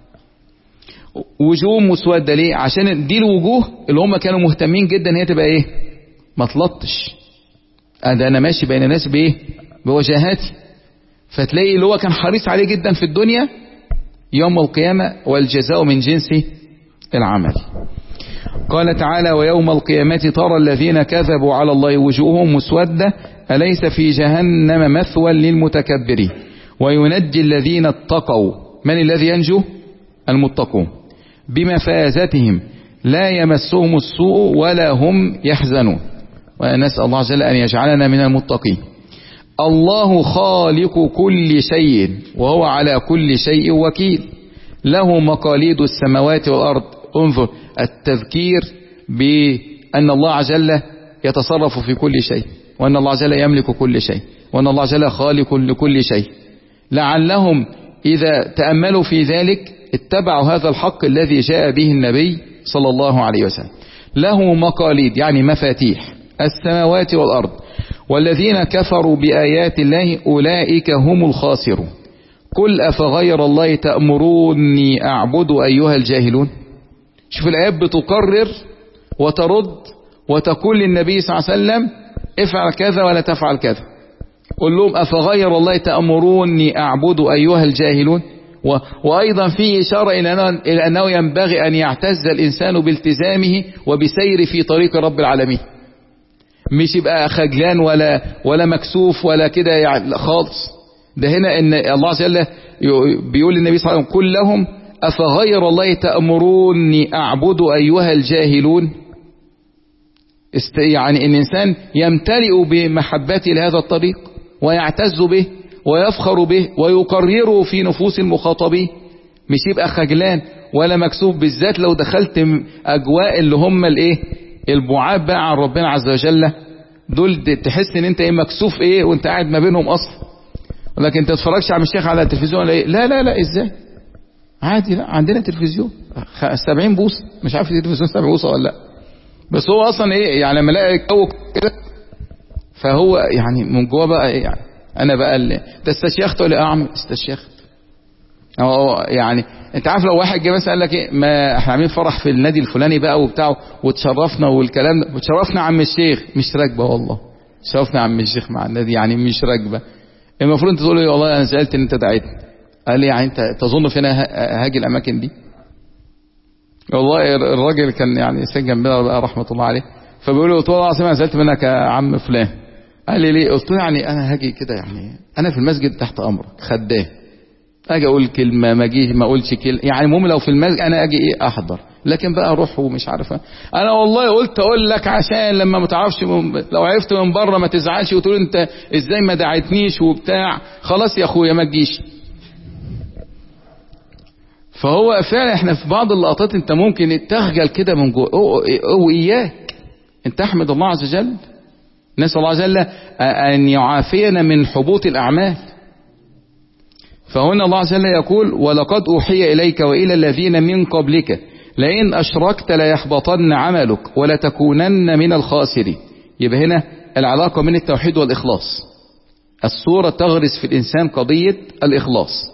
وجوه مسودة. ليه؟ عشان دي الوجوه اللي هم كانوا مهتمين جدا هي تبقى ايه ما تلطش. ده انا ماشي بين الناس بايه بوجهاتي. فتلاقي اللي هو كان حريص عليه جدا في الدنيا يوم القيامة والجزاء من جنس العمل. قال تعالى ويوم القيامة ترى الذين كذبوا على الله وجوههم مسودة أليس في جهنم مثوى للمتكبرين. وينجي الذين اتقوا. من الذي ينجو؟ المتقون بمفازتهم لا يمسهم السوء ولا هم يحزنون. ونسأل الله جل أن يجعلنا من المتقين. الله خالق كل شيء وهو على كل شيء وكيل، له مقاليد السماوات والأرض. انظر التذكير بأن الله جل يتصرف في كل شيء، وأن الله جل يملك كل شيء، وأن الله جل خالق لكل شيء، لعلهم إذا تأملوا في ذلك اتبعوا هذا الحق الذي جاء به النبي صلى الله عليه وسلم. له مقاليد يعني مفاتيح السماوات والأرض، والذين كفروا بآيات الله أولئك هم الخاسرون. قل أفغير الله تأمروني أعبد أيها الجاهلون. شوف الآيات بتقرر وترد وتقول للنبي صلى الله عليه وسلم افعل كذا ولا تفعل كذا. قل لهم أفغير الله تأمروني أعبد أيها الجاهلون. و... وأيضا فيه إشارة إلى أنه ينبغي أن يعتز الإنسان بالتزامه وبسير في طريق رب العالمين، مش يبقى خجلان ولا ولا مكسوف ولا كده يعني خالص. ده هنا ان الله جل بيقول للنبي صلى الله عليه وسلم قل لهم أفغير الله تأمروني أعبد أيها الجاهلون. يعني ان الإنسان يمتلئ بمحبته لهذا الطريق ويعتز به ويفخر به ويقرره في نفوس المخاطبين، مش يبقى خجلان ولا مكسوف، بالذات لو دخلت أجواء اللي هم الايه البعاد بقى عن ربنا عز وجل. دول تحس ان انت ايه مكسوف ايه وانت قاعد ما بينهم اصلا. ولكن انت تتفرجش على الشيخ على التلفزيون ولا ايه؟ لا لا لا ازاي عادي، لا عندنا تلفزيون سبعين بوصة، مش عارف التلفزيون سبعين بوصة ولا لا، بس هو اصلا ايه يعني لما الاقي جو كده فهو يعني من جوه بقى ايه يعني انا بقى اللي ده استشيخت ولا اعمل استشيخت. أو يعني انت عارف لو واحد جه مثلا قال لك ايه ما احنا عاملين فرح في النادي الفلاني بقى وبتاعه وتشرفنا والكلام ده، وتشرفنا عم الشيخ، مش راكبه والله، شرفنا عم الشيخ مع النادي يعني مش راكبه. المفروض انت تقول له والله انا سالت ان انت دعيتني. قال لي يعني انت تظن فينا هاجي الاماكن دي؟ والله الراجل كان يعني سجن جنبنا بقى رحمه الله عليه، فبيقول له والله العظيم انا سالت منك يا عم فلان. قال لي ليه؟ قلت له يعني انا هاجي كده يعني انا في المسجد تحت امرك خدام، اجي اقول كلمه ما اجي ما اقولش كلمه يعني المهم لو في المسجد انا اجي ايه احضر، لكن بقى اروح ومش عارف انا والله قلت اقول لك عشان لما ما تعرفش لو عرفت من بره ما تزعلش وتقول انت ازاي ما دعيتنيش وبتاع. خلاص يا اخويا ما تجيش. فهو فعلا احنا في بعض اللقطات انت ممكن تخجل كده من جوه، واياك انت احمد الله عز وجل. نسأل الله عز وجل ان يعافينا من حبوط الاعمال. فهنا الله عز وجل يقول ولقد أوحي إليك وإلى الذين من قبلك لئن أشركت ليحبطن عملك ولتكونن من الخاسرين. يبقى هنا العلاقة من التوحيد والإخلاص. السورة تغرس في الإنسان قضية الإخلاص.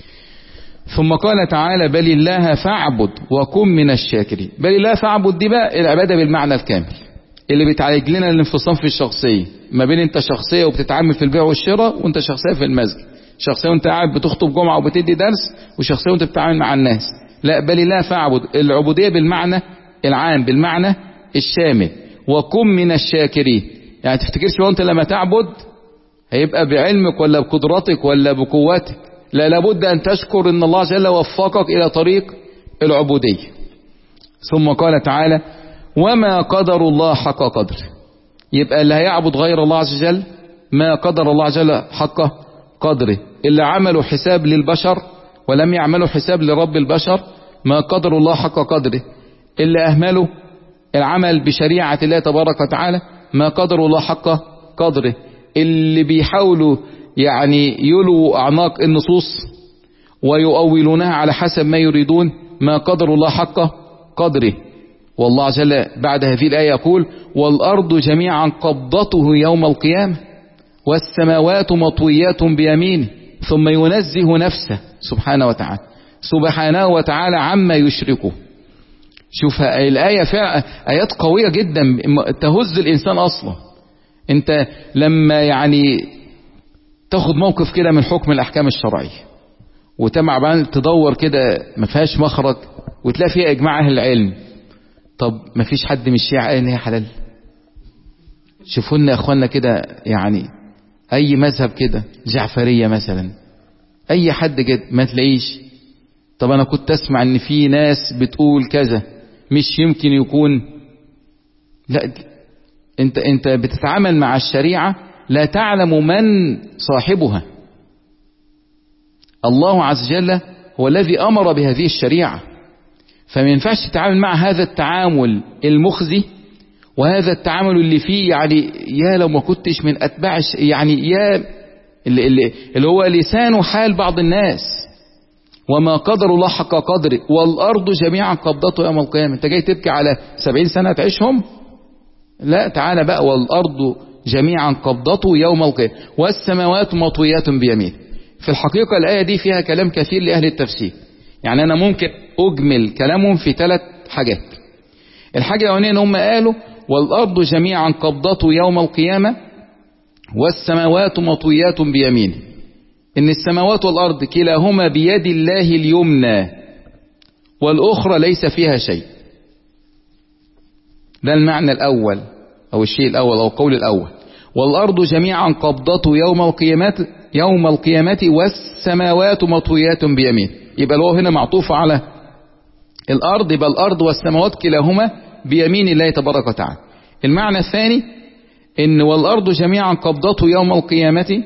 ثم قال تعالى بل الله فاعبد وكن من الشاكرين. بل الله فاعبد دي بقى العبادة بالمعنى الكامل اللي بتعالج لنا الانفصام في الشخصية ما بين انت شخصية وبتتعامل في البيع والشراء وانت شخصية في المسجد، شخصية وانت قاعد بتخطب جمعة وبتدي درس، وشخصية وانت بتتعامل مع الناس. لا بل الله فاعبد العبودية بالمعنى العام بالمعنى الشامل. وكن من الشاكرين يعني تفتكرش وانت لما تعبد هيبقى بعلمك ولا بقدرتك ولا بقوتك، لا لابد ان تشكر ان الله جل وفقك الى طريق العبودية. ثم قال تعالى وما قدر الله حق قدره. يبقى اللي هيعبد غير الله عز وجل ما قدر الله جل حق قدره. اللي عملوا حساب للبشر ولم يعملوا حساب لرب البشر ما قدر الله حق قدره. اللي أهملوا العمل بشريعة الله تبارك وتعالى ما قدر الله حق قدره. اللي بيحاولوا يعني يلوا أعناق النصوص ويؤولونها على حسب ما يريدون ما قدر الله حق قدره. والله عز وجل بعد هذه الآية يقول والأرض جميعا قبضته يوم القيامة والسماوات مطويات بيمينه ثم ينزه نفسه سبحانه وتعالى سبحانه وتعالى عما يشركه. شوف الآية فيها آيات قوية جدا تهز الإنسان أصلا. أنت لما يعني تاخد موقف كده من حكم الأحكام الشرعية وتمع بقى تدور كده ما فيهاش مخرج وتلاقي فيها إجماع أهل العلم، طب ما فيش حد من الشيعة قال إن هي حلال؟ شوفوا لنا يا إخواننا كده يعني أي مذهب كده جعفرية مثلا اي حد كده ما تلاقيش. طب انا كنت اسمع ان في ناس بتقول كذا، مش يمكن يكون. لا، انت انت بتتعامل مع الشريعة لا تعلم من صاحبها. الله عز وجل هو الذي امر بهذه الشريعة، فما ينفعش تتعامل مع هذا التعامل المخزي، وهذا التعامل اللي فيه يعني يا لو ما كنتش من اتباع يعني يا اللي, اللي, اللي هو لسان حال بعض الناس. وما قدر الله حق قدره والارض جميعا قبضته يوم القيامة. انت جاي تبكي على سبعين سنة تعيشهم؟ لا، تعالى بقى. والارض جميعا قبضته يوم القيامة والسماوات مطويات بيمينه. في الحقيقة الآية دي فيها كلام كثير لأهل التفسير، يعني أنا ممكن أجمل كلامهم في ثلاث حاجات. الحاجة الأولانية إن هم قالوا والأرض جميعا قبضته يوم القيامة والسماوات مطويات بيمينه، إن السماوات والأرض كلاهما بيد الله اليمنى والأخرى ليس فيها شيء. ده المعنى الأول أو الشيء الأول أو القول الأول. والأرض جميعا قبضته يوم القيامة يوم القيامة والسماوات مطويات بيمينه. يبقى الواو هنا معطوفة على الأرض، يبقى الأرض والسماوات كلاهما بيمين الله تبارك وتعالى. المعنى الثاني إن والأرض جميعا قبضته يوم القيامة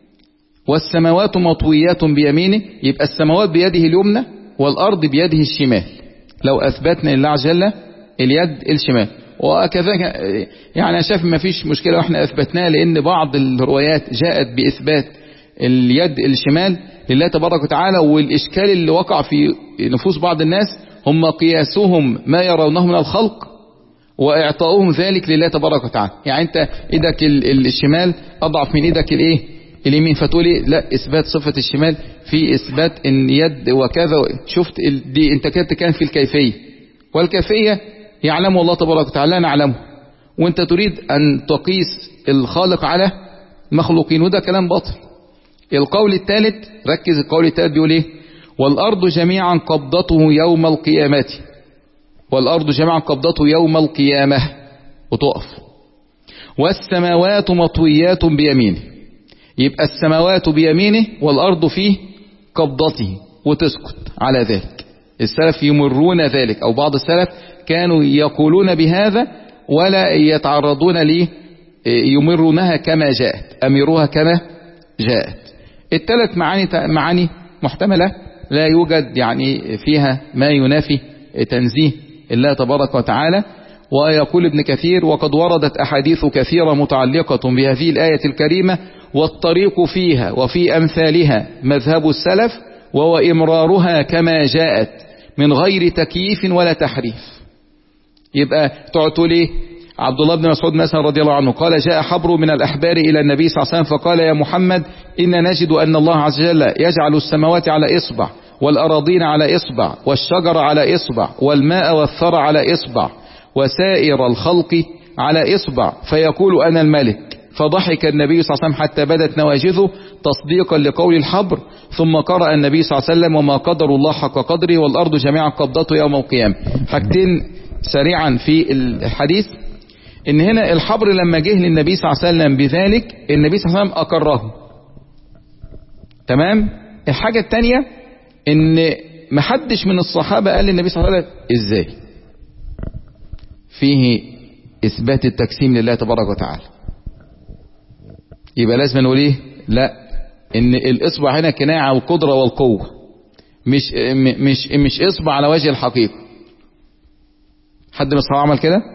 والسماوات مطويات بيمينه، يبقى السماوات بيده اليمنى والأرض بيده الشمال. لو أثبتنا لله عز وجل اليد الشمال، وكذا يعني أنا شايف ما فيش مشكلة واحنا أثبتناه، لأن بعض الروايات جاءت بإثبات اليد الشمال لله تبارك وتعالى، والإشكال اللي وقع في نفوس بعض الناس هم قياسهم ما يرونه من الخلق وإعطاؤهم ذلك لله تبارك وتعالى. يعني أنت إيدك الشمال أضعف من إيدك الإيه اليمين، فتقولي لا إثبات صفة الشمال في إثبات إن يد وكذا. شفت دي أنت كده كان في الكيفية، والكيفية يعلم الله تبارك وتعالى لا نعلمه، وأنت تريد أن تقيس الخالق على المخلوقين، وده كلام باطل. القول الثالث، ركز، القول الثالث بيقول ايه؟ والأرض جميعا قبضته يوم القيامة. والأرض جميعا قبضته يوم القيامة وتقف. والسماوات مطويات بيمينه، يبقى السماوات بيمينه والأرض في قبضته وتسكت على ذلك. السلف يمرون ذلك، أو بعض السلف كانوا يقولون بهذا ولا يتعرضون ليه، يمرونها كما جاءت، أمروها كما جاءت. الثلاث معاني معاني محتملة لا يوجد يعني فيها ما ينافي تنزيه الله تبارك وتعالى. ويقول ابن كثير وقد وردت أحاديث كثيرة متعلقة بهذه الآية الكريمة، والطريق فيها وفي أمثالها مذهب السلف، وهو إمرارها كما جاءت من غير تكييف ولا تحريف. يبقى تعطوا ليه؟ عبد الله بن مسعود مثلا رضي الله عنه قال جاء حبر من الأحبار إلى النبي صلى الله عليه وسلم فقال يا محمد إن نجد أن الله عز وجل يجعل السماوات على إصبع والأراضين على إصبع والشجر على إصبع والماء والثرى على إصبع وسائر الخلق على إصبع فيقول أنا الملك. فضحك النبي صلى الله عليه وسلم حتى بدت نواجذه تصديقا لقول الحبر، ثم قرأ النبي صلى الله عليه وسلم وما قدر الله حق قدره والأرض جميعا قبضته يوم القيامة. حاجتين سريعا في الحديث، ان هنا الحبر لما جه للنبي صلى الله عليه وسلم بذلك النبي صلى الله عليه وسلم اقره. تمام. الحاجة الثانية ان محدش من الصحابة قال للنبي صلى الله عليه وسلم ازاي. فيه اثبات التقسيم لله تبارك وتعالى. يبقى لازم نقول ايه؟ لا، ان الاصبع هنا كناية على القدرة والقوة، مش مش مش اصبع على وجه الحقيقة. حد من الصحابة عمل كده؟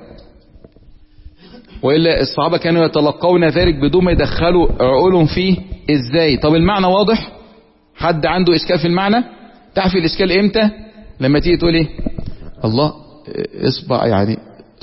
وإلا الصحابة كانوا يتلقون ذلك بدون ما يدخلوا عقولهم فيه ازاي. طب المعنى واضح؟ حد عنده اشكال في المعنى؟ تعرف الاشكال امتى؟ لما تيجي تقول ايه؟ الله اصبع، يعني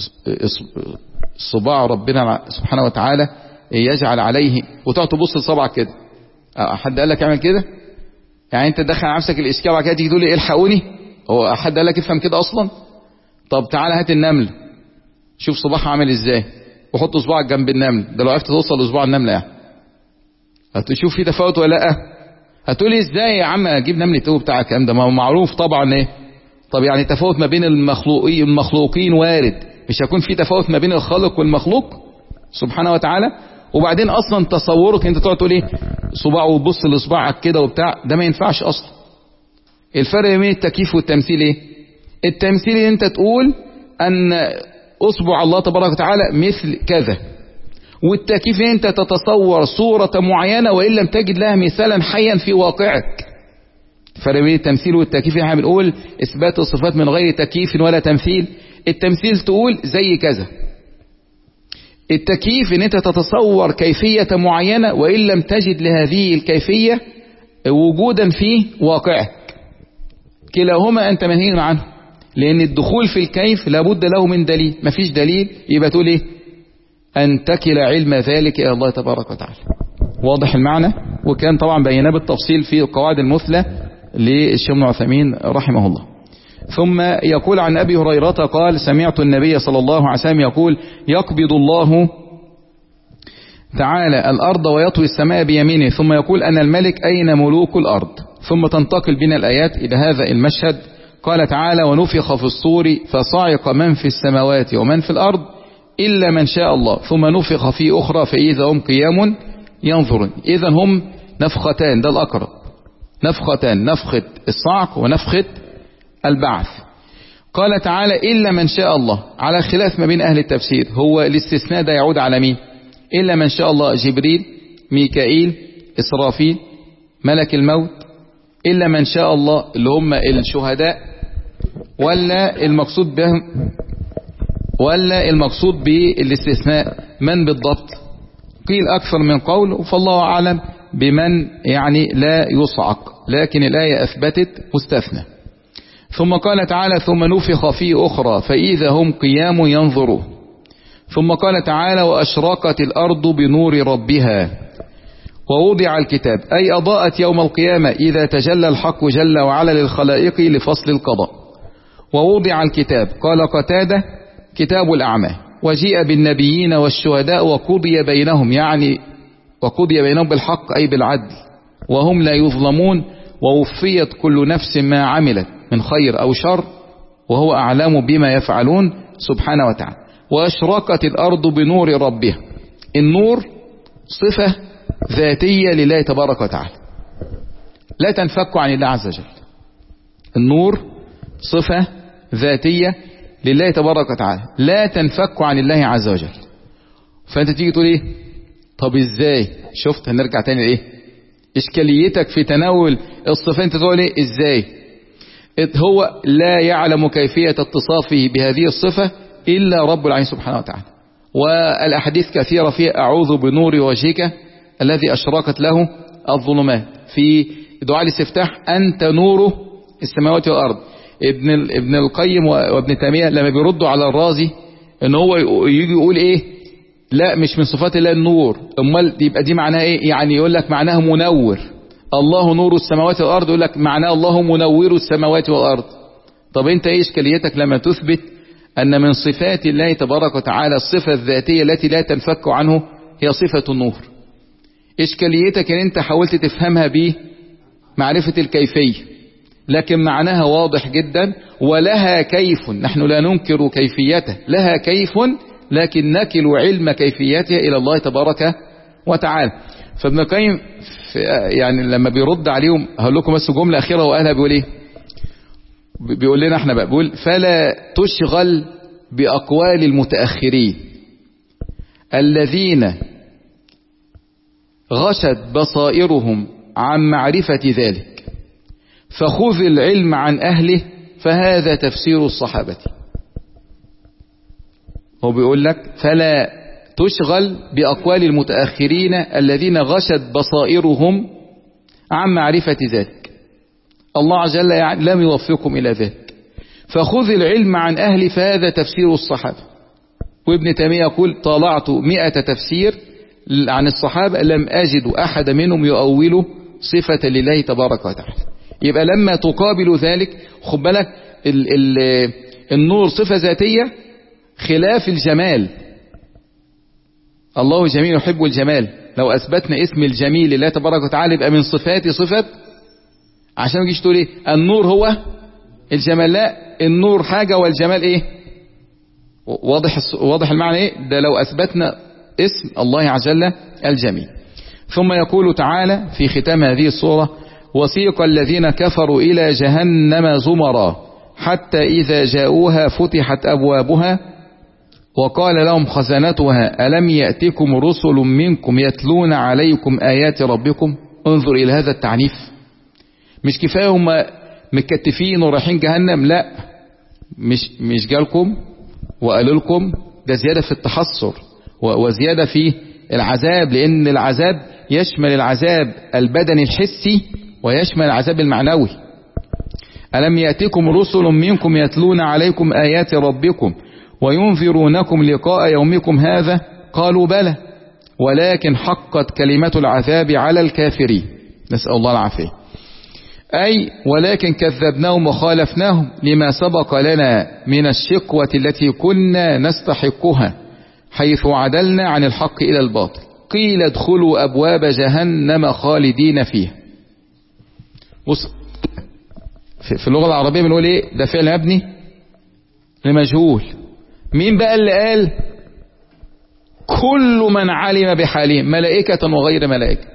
صباع ربنا سبحانه وتعالى يجعل عليه، وتقعد تبص لصبعك كده. حد قال لك اعمل كده؟ يعني انت تدخل على نفسك الاشكال وبعد كده تيجي تقول لي الحقوني؟ هو حد قال لك افهم كده اصلا؟ طب تعالى هات النمل، شوف صباعها عامل ازاي، وحط صباعك جنب النمل ده لو عرفت توصل لصباع النمله يعني. هتشوف في تفاوت ولا لا؟ هتقولي ازاي يا عم اجيب نمله تو بتاع الكلام ده؟ ما هو معروف طبعا ايه. طب يعني تفاوت ما بين المخلوقين المخلوقين وارد، مش هيكون في تفاوت ما بين الخالق والمخلوق سبحانه وتعالى؟ وبعدين اصلا تصورك انت تقعد تقول ايه صباعه وبص لصباعك كده وبتاع، ده ما ينفعش اصلا. الفرق بين التكييف والتمثيل ايه؟ التمثيل ان انت تقول ان اصبع الله تبارك وتعالى مثل كذا، والتكييف ان انت تتصور صورة معينة وان لم تجد لها مثالا حيا في واقعك. الفرق بين التمثيل والتكييف احنا بنقول اثبات الصفات من غير تكييف ولا تمثيل. التمثيل تقول زي كذا، التكييف ان انت تتصور كيفية معينة وان لم تجد لهذه الكيفية وجودا في واقعك. كلاهما انت منهي عنه، لان الدخول في الكيف لابد له من دليل، مفيش دليل يبقى تقول ايه ان تكل علم ذلك الى الله تبارك وتعالى. واضح المعنى؟ وكان طبعا بيناه بالتفصيل في القواعد المثلى للشيخ ابن عثيمين رحمه الله. ثم يقول عن أبي هريرة قال سمعت النبي صلى الله عليه وسلم يقول يقبض الله تعالى الأرض ويطوي السماء بيمينه ثم يقول أنا الملك أين ملوك الأرض، ثم تنتقل بنا الآيات إلى هذا المشهد. قال تعالى ونفخ في الصور فصعق من في السماوات ومن في الأرض إلا من شاء الله ثم نفخ في أخرى فإذا هم قيام ينظرون. إذا هم نفختان، ده الأقرب، نفختان، نفخة الصعق ونفخة البعث. قال تعالى إلا من شاء الله، على خلاف ما بين أهل التفسير، هو الاستثناء ده يعود على مين؟ إلا من شاء الله جبريل، ميكائيل، إسرافيل، ملك الموت، إلا من شاء الله اللي هم الشهداء، ولا المقصود بهم ولا المقصود بالاستثناء من بالضبط؟ قيل أكثر من قول، فالله أعلم بمن يعني لا يصعق، لكن الآية أثبتت مستثنى. ثم قال تعالى ثم نفخ فيه أخرى فإذا هم قيام ينظرون. ثم قال تعالى وأشرقت الأرض بنور ربها ووضع الكتاب، أي أضاءت يوم القيامة إذا تجلى الحق جل وعلا للخلائق لفصل القضاء. ووضع الكتاب قال قتادة كتاب الأعمال، وجيء بالنبيين والشهداء وقضي بينهم، يعني وقضي بينهم بالحق أي بالعدل وهم لا يظلمون، ووفيت كل نفس ما عملت من خير أو شر وهو أعلم بما يفعلون سبحانه وتعالى. وأشرقت الأرض بنور ربها، النور صفة ذاتية لله تبارك وتعالى لا تنفك عن الله عز وجل. النور صفة ذاتية لله تبارك وتعالى لا تنفك عن الله عز وجل. فأنت تيجي تقول ايه طب ازاي؟ شفت هنرجع تاني لايه اشكاليتك في تناول الصفات. انت تقول ايه ازاي؟ هو لا يعلم كيفية اتصافه بهذه الصفة إلا رب العالمين سبحانه وتعالى. والأحاديث كثيرة فيها أعوذ بنور وجهك الذي أشرقت له الظلمات. في دعاء الاستفتاح أنت نور السماوات والأرض. ابن ابن القيم وابن تيمية لما بيردوا على الرازي ان هو يجي يقول ايه لا مش من صفات الله النور، امال يبقى دي معناها ايه؟ يعني يقول لك معناها منور، الله نور السماوات والأرض، يقول لك معناه الله منور السماوات والأرض. طب انت ايه اشكاليتك لما تثبت ان من صفات الله تبارك وتعالى الصفة الذاتية التي لا تنفك عنه هي صفة النور؟ اشكاليتك ان انت حاولت تفهمها بمعرفة الكيفية، لكن معناها واضح جدا ولها كيف، نحن لا ننكر كيفيته، لها كيف لكن نكل علم كيفيتها إلى الله تبارك وتعالى. فابن القيم يعني لما بيرد عليهم هقول لكم بس جملة أخيرة وقالها بيقول ايه؟ بيقول لنا احنا بقى بيقول فلا تشغل بأقوال المتأخرين الذين غشت بصائرهم عن معرفة ذلك، فخذ العلم عن أهله فهذا تفسير الصحابة. هو بيقول لك فلا تشغل بأقوال المتأخرين الذين غشت بصائرهم عن معرفة ذلك، الله عز وجل يعني لم يوفقكم إلى ذلك، فخذ العلم عن أهل فهذا تفسير الصحابة. وابن تيمية يقول طالعت مئة تفسير عن الصحابة لم أجد أحد منهم يؤول صفة لله تبارك وتعالى. يبقى لما تقابل ذلك خد بالك ال ال النور صفة ذاتية خلاف الجمال، الله جميل يحب الجمال. لو أثبتنا اسم الجميل لله تبارك وتعالى يبقى من صفات صفة، عشان ما تجيش تقول ايه النور هو الجمال، لا النور حاجة والجمال ايه؟ واضح واضح المعنى ايه؟ ده لو أثبتنا اسم الله عز وجل الجميل. ثم يقول تعالى في ختام هذه السورة: وسيق الذين كفروا إلى جهنم زمرا حتى إذا جاءوها فتحت أبوابها وقال لهم خزنتها ألم يأتكم رسل منكم يتلون عليكم آيات ربكم. انظر إلى هذا التعنيف. مش كفاية هم متكتفين ورايحين جهنم، لا، مش مش جالكم وقالوا لكم، ده زيادة في التحسر وزيادة في العذاب، لأن العذاب يشمل العذاب البدني الحسي ويشمل العذاب المعنوي. ألم يأتكم رسل منكم يتلون عليكم آيات ربكم وينذرونكم لقاء يومكم هذا قالوا بلى ولكن حقت كلمة العذاب على الكافرين. نسأل الله العافية. أي ولكن كذبناهم وخالفناهم لما سبق لنا من الشقوة التي كنا نستحقها حيث عدلنا عن الحق إلى الباطل. قيل ادخلوا أبواب جهنم خالدين فيها. بص، في اللغة العربية بنقول ايه؟ ده فعل مبني لمجهول. مين بقى اللي قال؟ كل من علم بحالهم، ملائكة وغير ملائكة.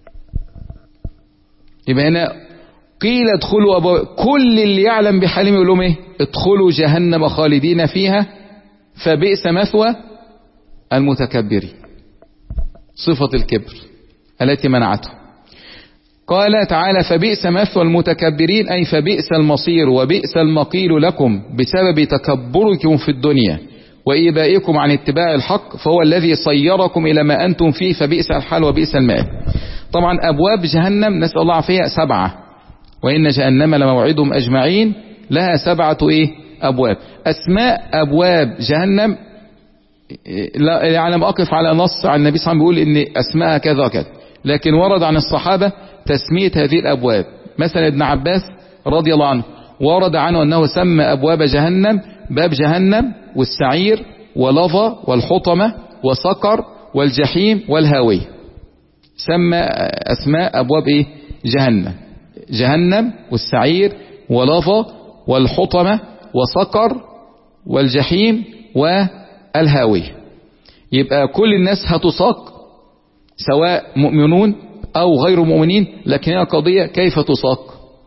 يبقى هنا قيل ادخلوا أبواب، كل اللي يعلم بحالهم يقول لهم ايه؟ ادخلوا جهنم خالدين فيها فبئس مثوى المتكبرين. صفة الكبر التي منعته. قال تعالى: فبئس مثوى المتكبرين، أي فبئس المصير وبئس المقيل لكم بسبب تكبركم في الدنيا وإيبائكم عن اتباع الحق، فهو الذي صيركم إلى ما أنتم فيه، فبئس الحال وبئس المآب. طبعا أبواب جهنم نسأل الله فيها سبعة، وإن جهنم لموعدهم أجمعين، لها سبعة إيه؟ أبواب. أسماء أبواب جهنم لا يعني لم أقف على نص عن النبي صلى الله عليه وسلم بيقول إن أسماءها كذا وكذا، لكن ورد عن الصحابة تسمية هذه الأبواب. مثلا ابن عباس رضي الله عنه ورد عنه أنه سمى أبواب جهنم باب جهنم والسعير ولظى والحطمة وسقر والجحيم والهاوية. سمى أسماء أبواب إيه؟ جهنم. جهنم والسعير ولظى والحطمة وسقر والجحيم والهاوية. يبقى كل الناس هتساق، سواء مؤمنون أو غير مؤمنين، لكن هي قضية كيف تساق.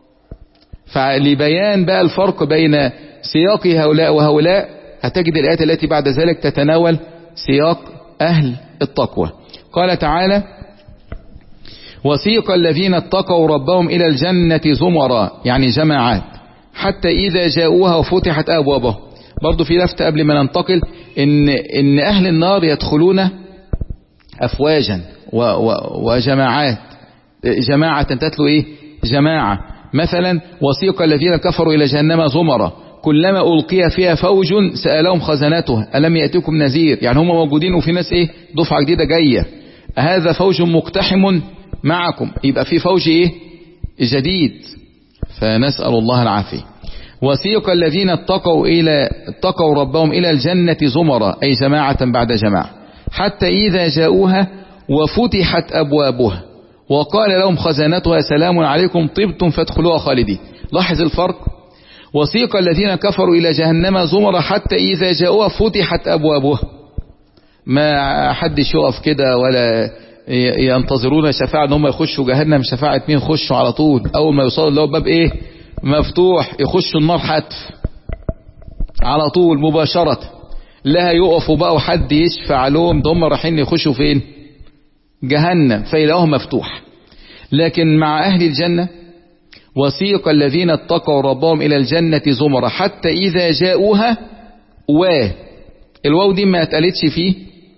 فلبيان بقى الفرق بين سياق هؤلاء وهؤلاء هتجد الآيات التي بعد ذلك تتناول سياق أهل التقوى. قال تعالى: وسيق الذين اتقوا ربهم إلى الجنة زمرا، يعني جماعات، حتى إذا جاءوها وفتحت أبوابها. برضو في لفتة قبل ما ننتقل، إن, إن أهل النار يدخلون أفواجا و و وجماعات، جماعة تتلو إيه؟ جماعة. مثلا وسيق الذين كفروا إلى جهنم زمرا كلما ألقي فيها فوج سألهم خزنتها ألم يأتكم نذير، يعني هم موجودين وفي ناس إيه؟ دفعة جديدة جاية، هذا فوج مقتحم معكم، يبقى في فوج إيه؟ جديد. فنسأل الله العافية. وسيق الذين اتقوا إلى اتقوا ربهم إلى الجنة زمرا، أي جماعة بعد جماعة، حتى إذا جاءوها وفتحت أبوابها وقال لهم خزنتها سلام عليكم طبتم فادخلوها خالدين. لاحظ الفرق. وسيق الذين كفروا إلى جهنم زمرا حتى إذا جاءوها فتحت أبوابها. ما حدش يقف كده ولا ينتظرون شفاعة ان هم يخشوا جهنم، شفاعة مين؟ يخشوا على طول اول ما يوصلوا اللي هو باب ايه؟ مفتوح، يخشوا النار حتف على طول مباشرة، لا يقفوا بقى وحد يشفع لهم، ده هم رايحين يخشوا فين؟ جهنم، فيلاقوه مفتوح. لكن مع اهل الجنة وسيق الذين اتقوا ربهم الى الجنة زمرا حتى اذا جاءوها، و الواو دي ما اتقالتش فيه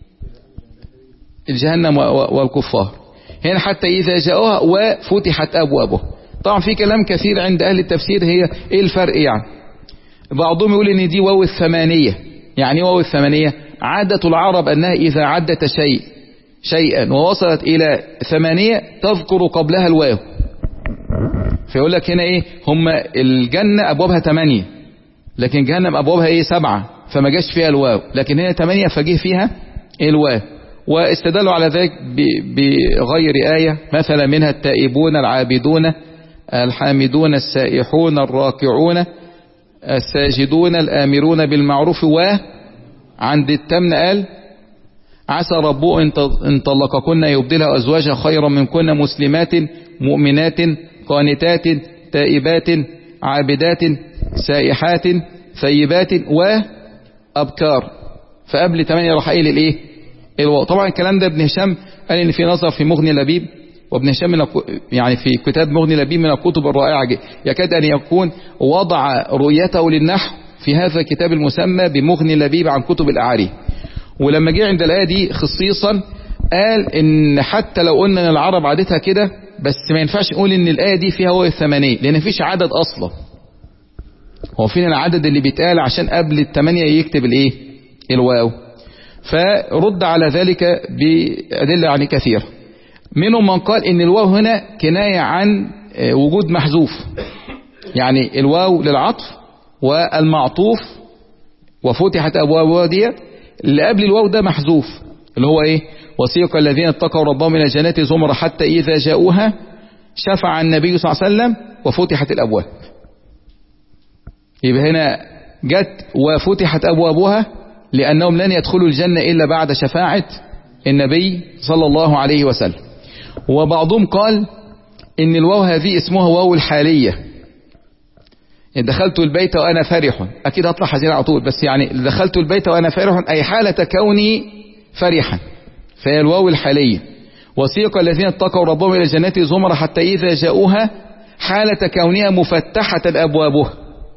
الجهنم والكفار، هنا حتى إذا جاءوها وفتحت أبوابها. طبعا في كلام كثير عند أهل التفسير، هي إيه الفرق يعني؟ بعضهم يقول إن دي واو الثمانية. يعني واو الثمانية عادة العرب أنها إذا عدت شيء شيئا ووصلت إلى ثمانية تذكر قبلها الواو، فيقول لك هنا إيه؟ هم الجنة أبوابها ثمانية لكن جهنم أبوابها إيه؟ سبعة، فما جاش فيها الواو، لكن هنا ثمانية فجه فيها الواو. واستدلوا على ذلك بغير آية، مثلا منها التائبون العابدون الحامدون السائحون الراكعون الساجدون الآمرون بالمعروف، وعند التمن قال عسى ربه إن طلقكن يبدلها أزواجا خيرا منكن مسلمات مؤمنات قانتات تائبات عابدات سائحات ثيبات وأبكار. فقبل ثمانية راح قايل الايه الواو. طبعا الكلام ده ابن هشام قال ان في نظر في مغني لبيب، وابن هشام من يعني في كتاب مغني لبيب من الكتب الرائعة يكاد ان يكون وضع رؤيته للنحو في هذا الكتاب المسمى بمغني لبيب عن كتب الأعاري. ولما جه عند الآية دي خصيصا قال ان حتى لو قلنا ان العرب عادتها كده، بس ما ينفعش نقول ان الآية دي فيها واو الثمانية، لان مفيش عدد اصلا. هو فين العدد اللي بيتقال عشان قبل الثمانية يكتب الايه الواو؟ فرد على ذلك بأدلة يعني كثير. منهم من قال ان الواو هنا كناية عن وجود محذوف، يعني الواو للعطف والمعطوف وفتحت أبوابها ديت اللي قبل الواو ده محذوف، اللي هو ايه؟ وسيق الذين اتقوا ربهم الى جنات زمر حتى اذا جاءوها شفع النبي صلى الله عليه وسلم وفتحت الابواب. يبقى هنا جت وفتحت ابوابها لانهم لن يدخلوا الجنة الا بعد شفاعة النبي صلى الله عليه وسلم. وبعضهم قال ان الواو هذه اسمها واو الحالية، دخلت البيت وانا فرح، اكيد هطلع حزين على طول، بس يعني دخلت البيت وانا فرح اي حالة كوني فرحا، فهي الواو الحالية. وسيق الذين اتقوا ربهم الى جنات زمر حتى اذا جاءوها حالة كونها مفتحة ابوابها،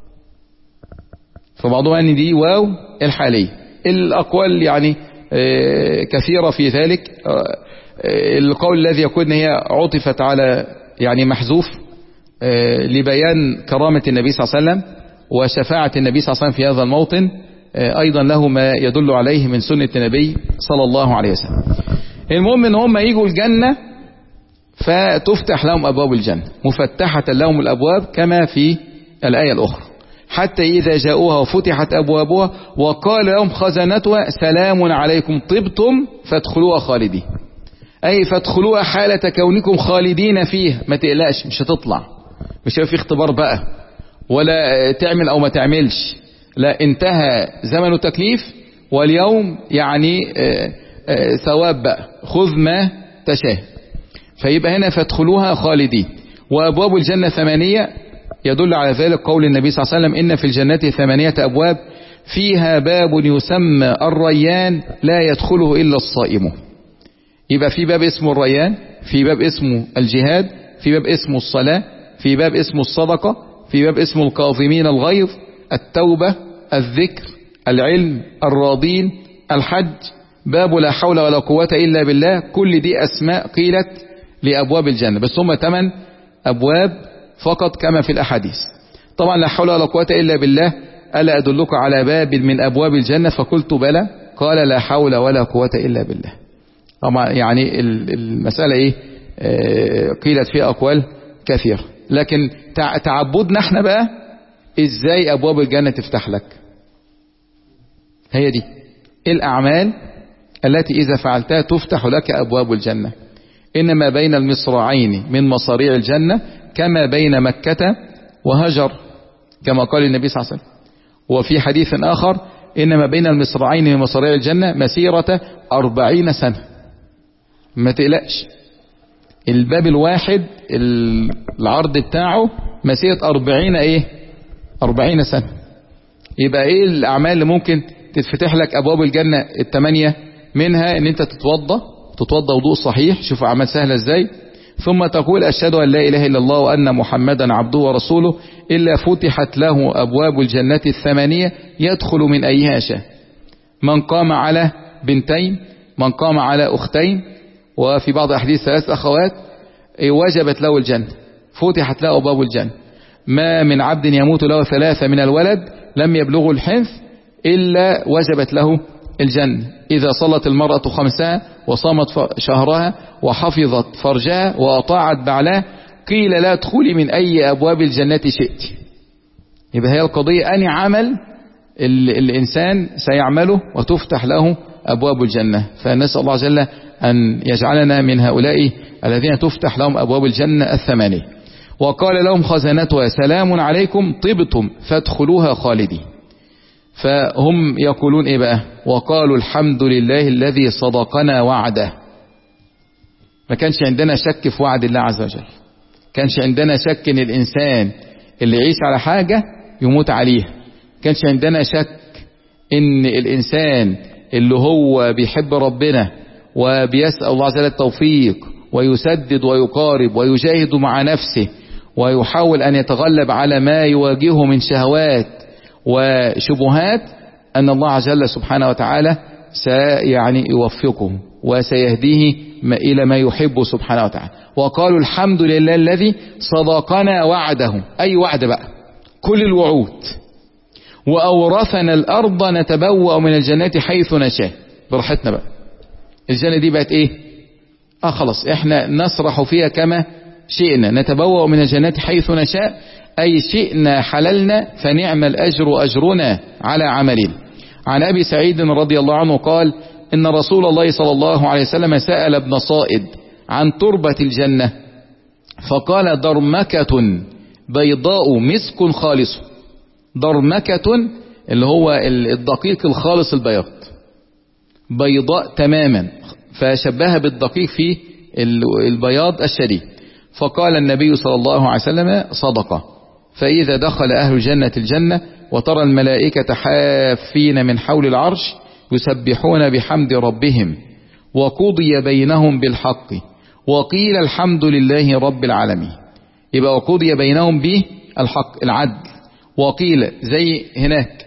فبعضهم ان دي واو الحالية. الاقوال يعني كثيرة في ذلك. القول الذي يكون هي عطفت على يعني محذوف لبيان كرامة النبي صلى الله عليه وسلم وشفاعة النبي صلى الله عليه وسلم في هذا الموطن، أيضا له ما يدل عليه من سنة النبي صلى الله عليه وسلم. المهم ان هم يجوا الجنة فتفتح لهم أبواب الجنة، مفتحة لهم الأبواب كما في الآية الأخرى، حتى إذا جاءوها وفتحت أبوابها وقال لهم خزنتها سلام عليكم طبتم فادخلوها خالدين، أي فادخلوها حالة كونكم خالدين فيها، ما تقلقش مش هتطلع، مش هيبقى في اختبار بقى ولا تعمل أو ما تعملش، لا انتهى زمن التكليف واليوم يعني آآ آآ ثواب بقى، خذ ما تشاء. فيبقى هنا فادخلوها خالدين. وأبواب الجنة ثمانية، يدل على ذلك قول النبي صلى الله عليه وسلم إن في الجنة ثمانية أبواب فيها باب يسمى الريان لا يدخله إلا الصائمون. يبقى في باب اسمه الريان، في باب اسمه الجهاد، في باب اسمه الصلاة، في باب اسمه الصدقة، في باب اسمه الكاظمين الغيظ، التوبة، الذكر، العلم، الراضين، الحج، باب لا حول ولا قوة إلا بالله. كل دي أسماء قيلت لأبواب الجنة، بس هم ثمان أبواب فقط كما في الأحاديث. طبعا لا حول ولا قوة إلا بالله، ألا أدلك على باب من أبواب الجنة؟ فقلت بلى، قال لا حول ولا قوة إلا بالله. طبعا يعني المسألة إيه؟ قيلت فيها أقوال كثير، لكن تعبدنا احنا بقى ازاي أبواب الجنة تفتح لك؟ هي دي الأعمال التي إذا فعلتها تفتح لك أبواب الجنة. إنما بين المصراعين من مصاريع الجنة كما بين مكة وهجر، كما قال النبي صلى الله عليه وسلم. وفي حديث آخر إنما بين المصراعين من مصاريع الجنة مسيرة أربعين سنة. ما تقلقش، الباب الواحد العرض بتاعه مسيرة أربعين ايه أربعين سنة. يبقى ايه الأعمال اللي ممكن تتفتح لك أبواب الجنة الثمانية؟ منها ان انت تتوضى تتوضى وضوء صحيح، شوف أعمال سهلة ازاي، ثم تقول أشهد أن لا إله إلا الله وأن محمدا عبده ورسوله، إلا فتحت له أبواب الجنة الثمانية يدخل من أيها شاء. من قام على بنتين، من قام على أختين، وفي بعض أحاديث ثلاث أخوات، وجبت له الجنة، فتحت له أبواب الجنة. ما من عبد يموت له ثلاثة من الولد لم يبلغوا الحنث إلا وجبت له الجنة. إذا صلت المرأة خمسها وصامت شهرها وحفظت فرجها وأطاعت بعلها قيل لا ادخلي من أي أبواب الجنة شئت. يبقى هي القضية أني عمل الإنسان سيعمله وتفتح له أبواب الجنة. فنسأل الله جل أن يجعلنا من هؤلاء الذين تفتح لهم أبواب الجنة الثمانية. وقال لهم خزنتها سلام عليكم طبتم فادخلوها خالدين. فهم يقولون إيه بقى؟ وقالوا الحمد لله الذي صدقنا وعده. ما كانش عندنا شك في وعد الله عز وجل، كانش عندنا شك ان الانسان اللي يعيش على حاجة يموت عليها، كانش عندنا شك ان الانسان اللي هو بيحب ربنا وبيسأل الله عز وجل التوفيق ويسدد ويقارب ويجاهد مع نفسه ويحاول ان يتغلب على ما يواجهه من شهوات وشبهات، ان الله عز وجل سبحانه وتعالى سيعني يوفقه وسيهديه الى ما يحب سبحانه وتعالى. وقالوا الحمد لله الذي صدقنا وعده، اي وعد بقى؟ كل الوعود. واورثنا الارض نتبوأ من الجنات حيث نشاء، براحتنا بقى. الجنة دي بقت ايه؟ اه خلاص احنا نسرح فيها كما شئنا، نتبوأ من الجنات حيث نشاء، اي شئنا حللنا فنعم الاجر اجرنا على عملنا. عن ابي سعيد رضي الله عنه قال ان رسول الله صلى الله عليه وسلم سأل ابن صائد عن تربة الجنة فقال درمكة بيضاء مسك خالص. درمكة اللي هو الدقيق الخالص البياض، بيضاء تماما، فشبهها بالدقيق في البياض الشديد. فقال النبي صلى الله عليه وسلم صدقه. فإذا دخل أهل الجنة الجنة وترى الملائكة حافين من حول العرش يسبحون بحمد ربهم وقضي بينهم بالحق وقيل الحمد لله رب العالمين. يبقى وقضي بينهم بالحق العدل، وقيل زي هناك،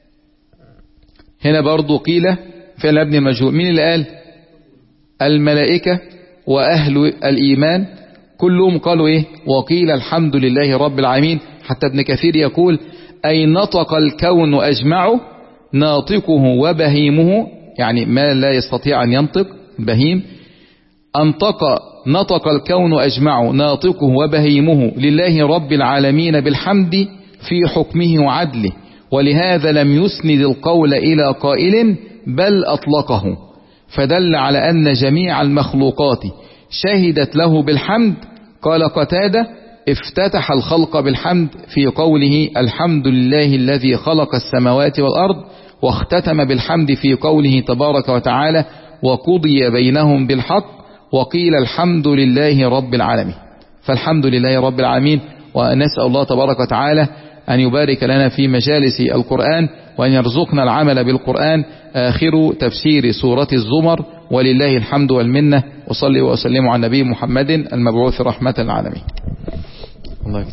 هنا برضو قيل فعل ابن المجهول. مين اللي قال؟ الملائكة وأهل الإيمان كلهم قالوا إيه؟ وقيل الحمد لله رب العالمين. حتى ابن كثير يقول أي نطق الكون أجمعه ناطقه وبهيمه، يعني ما لا يستطيع أن ينطق بهيم، أنطق نطق الكون أجمعه ناطقه وبهيمه لله رب العالمين بالحمد في حكمه وعدله، ولهذا لم يسند القول إلى قائل بل أطلقه، فدل على أن جميع المخلوقات شهدت له بالحمد. قال قتادة افتتح الخلق بالحمد في قوله الحمد لله الذي خلق السماوات والأرض، واختتم بالحمد في قوله تبارك وتعالى وقضي بينهم بالحق وقيل الحمد لله رب العالمين. فالحمد لله رب العالمين، ونسأل الله تبارك وتعالى أن يبارك لنا في مجالس القرآن وأن يرزقنا العمل بالقرآن. آخر تفسير سورة الزمر، ولله الحمد والمنة، وصلي وسلم على النبي محمد المبعوث رحمة للعالمين. الله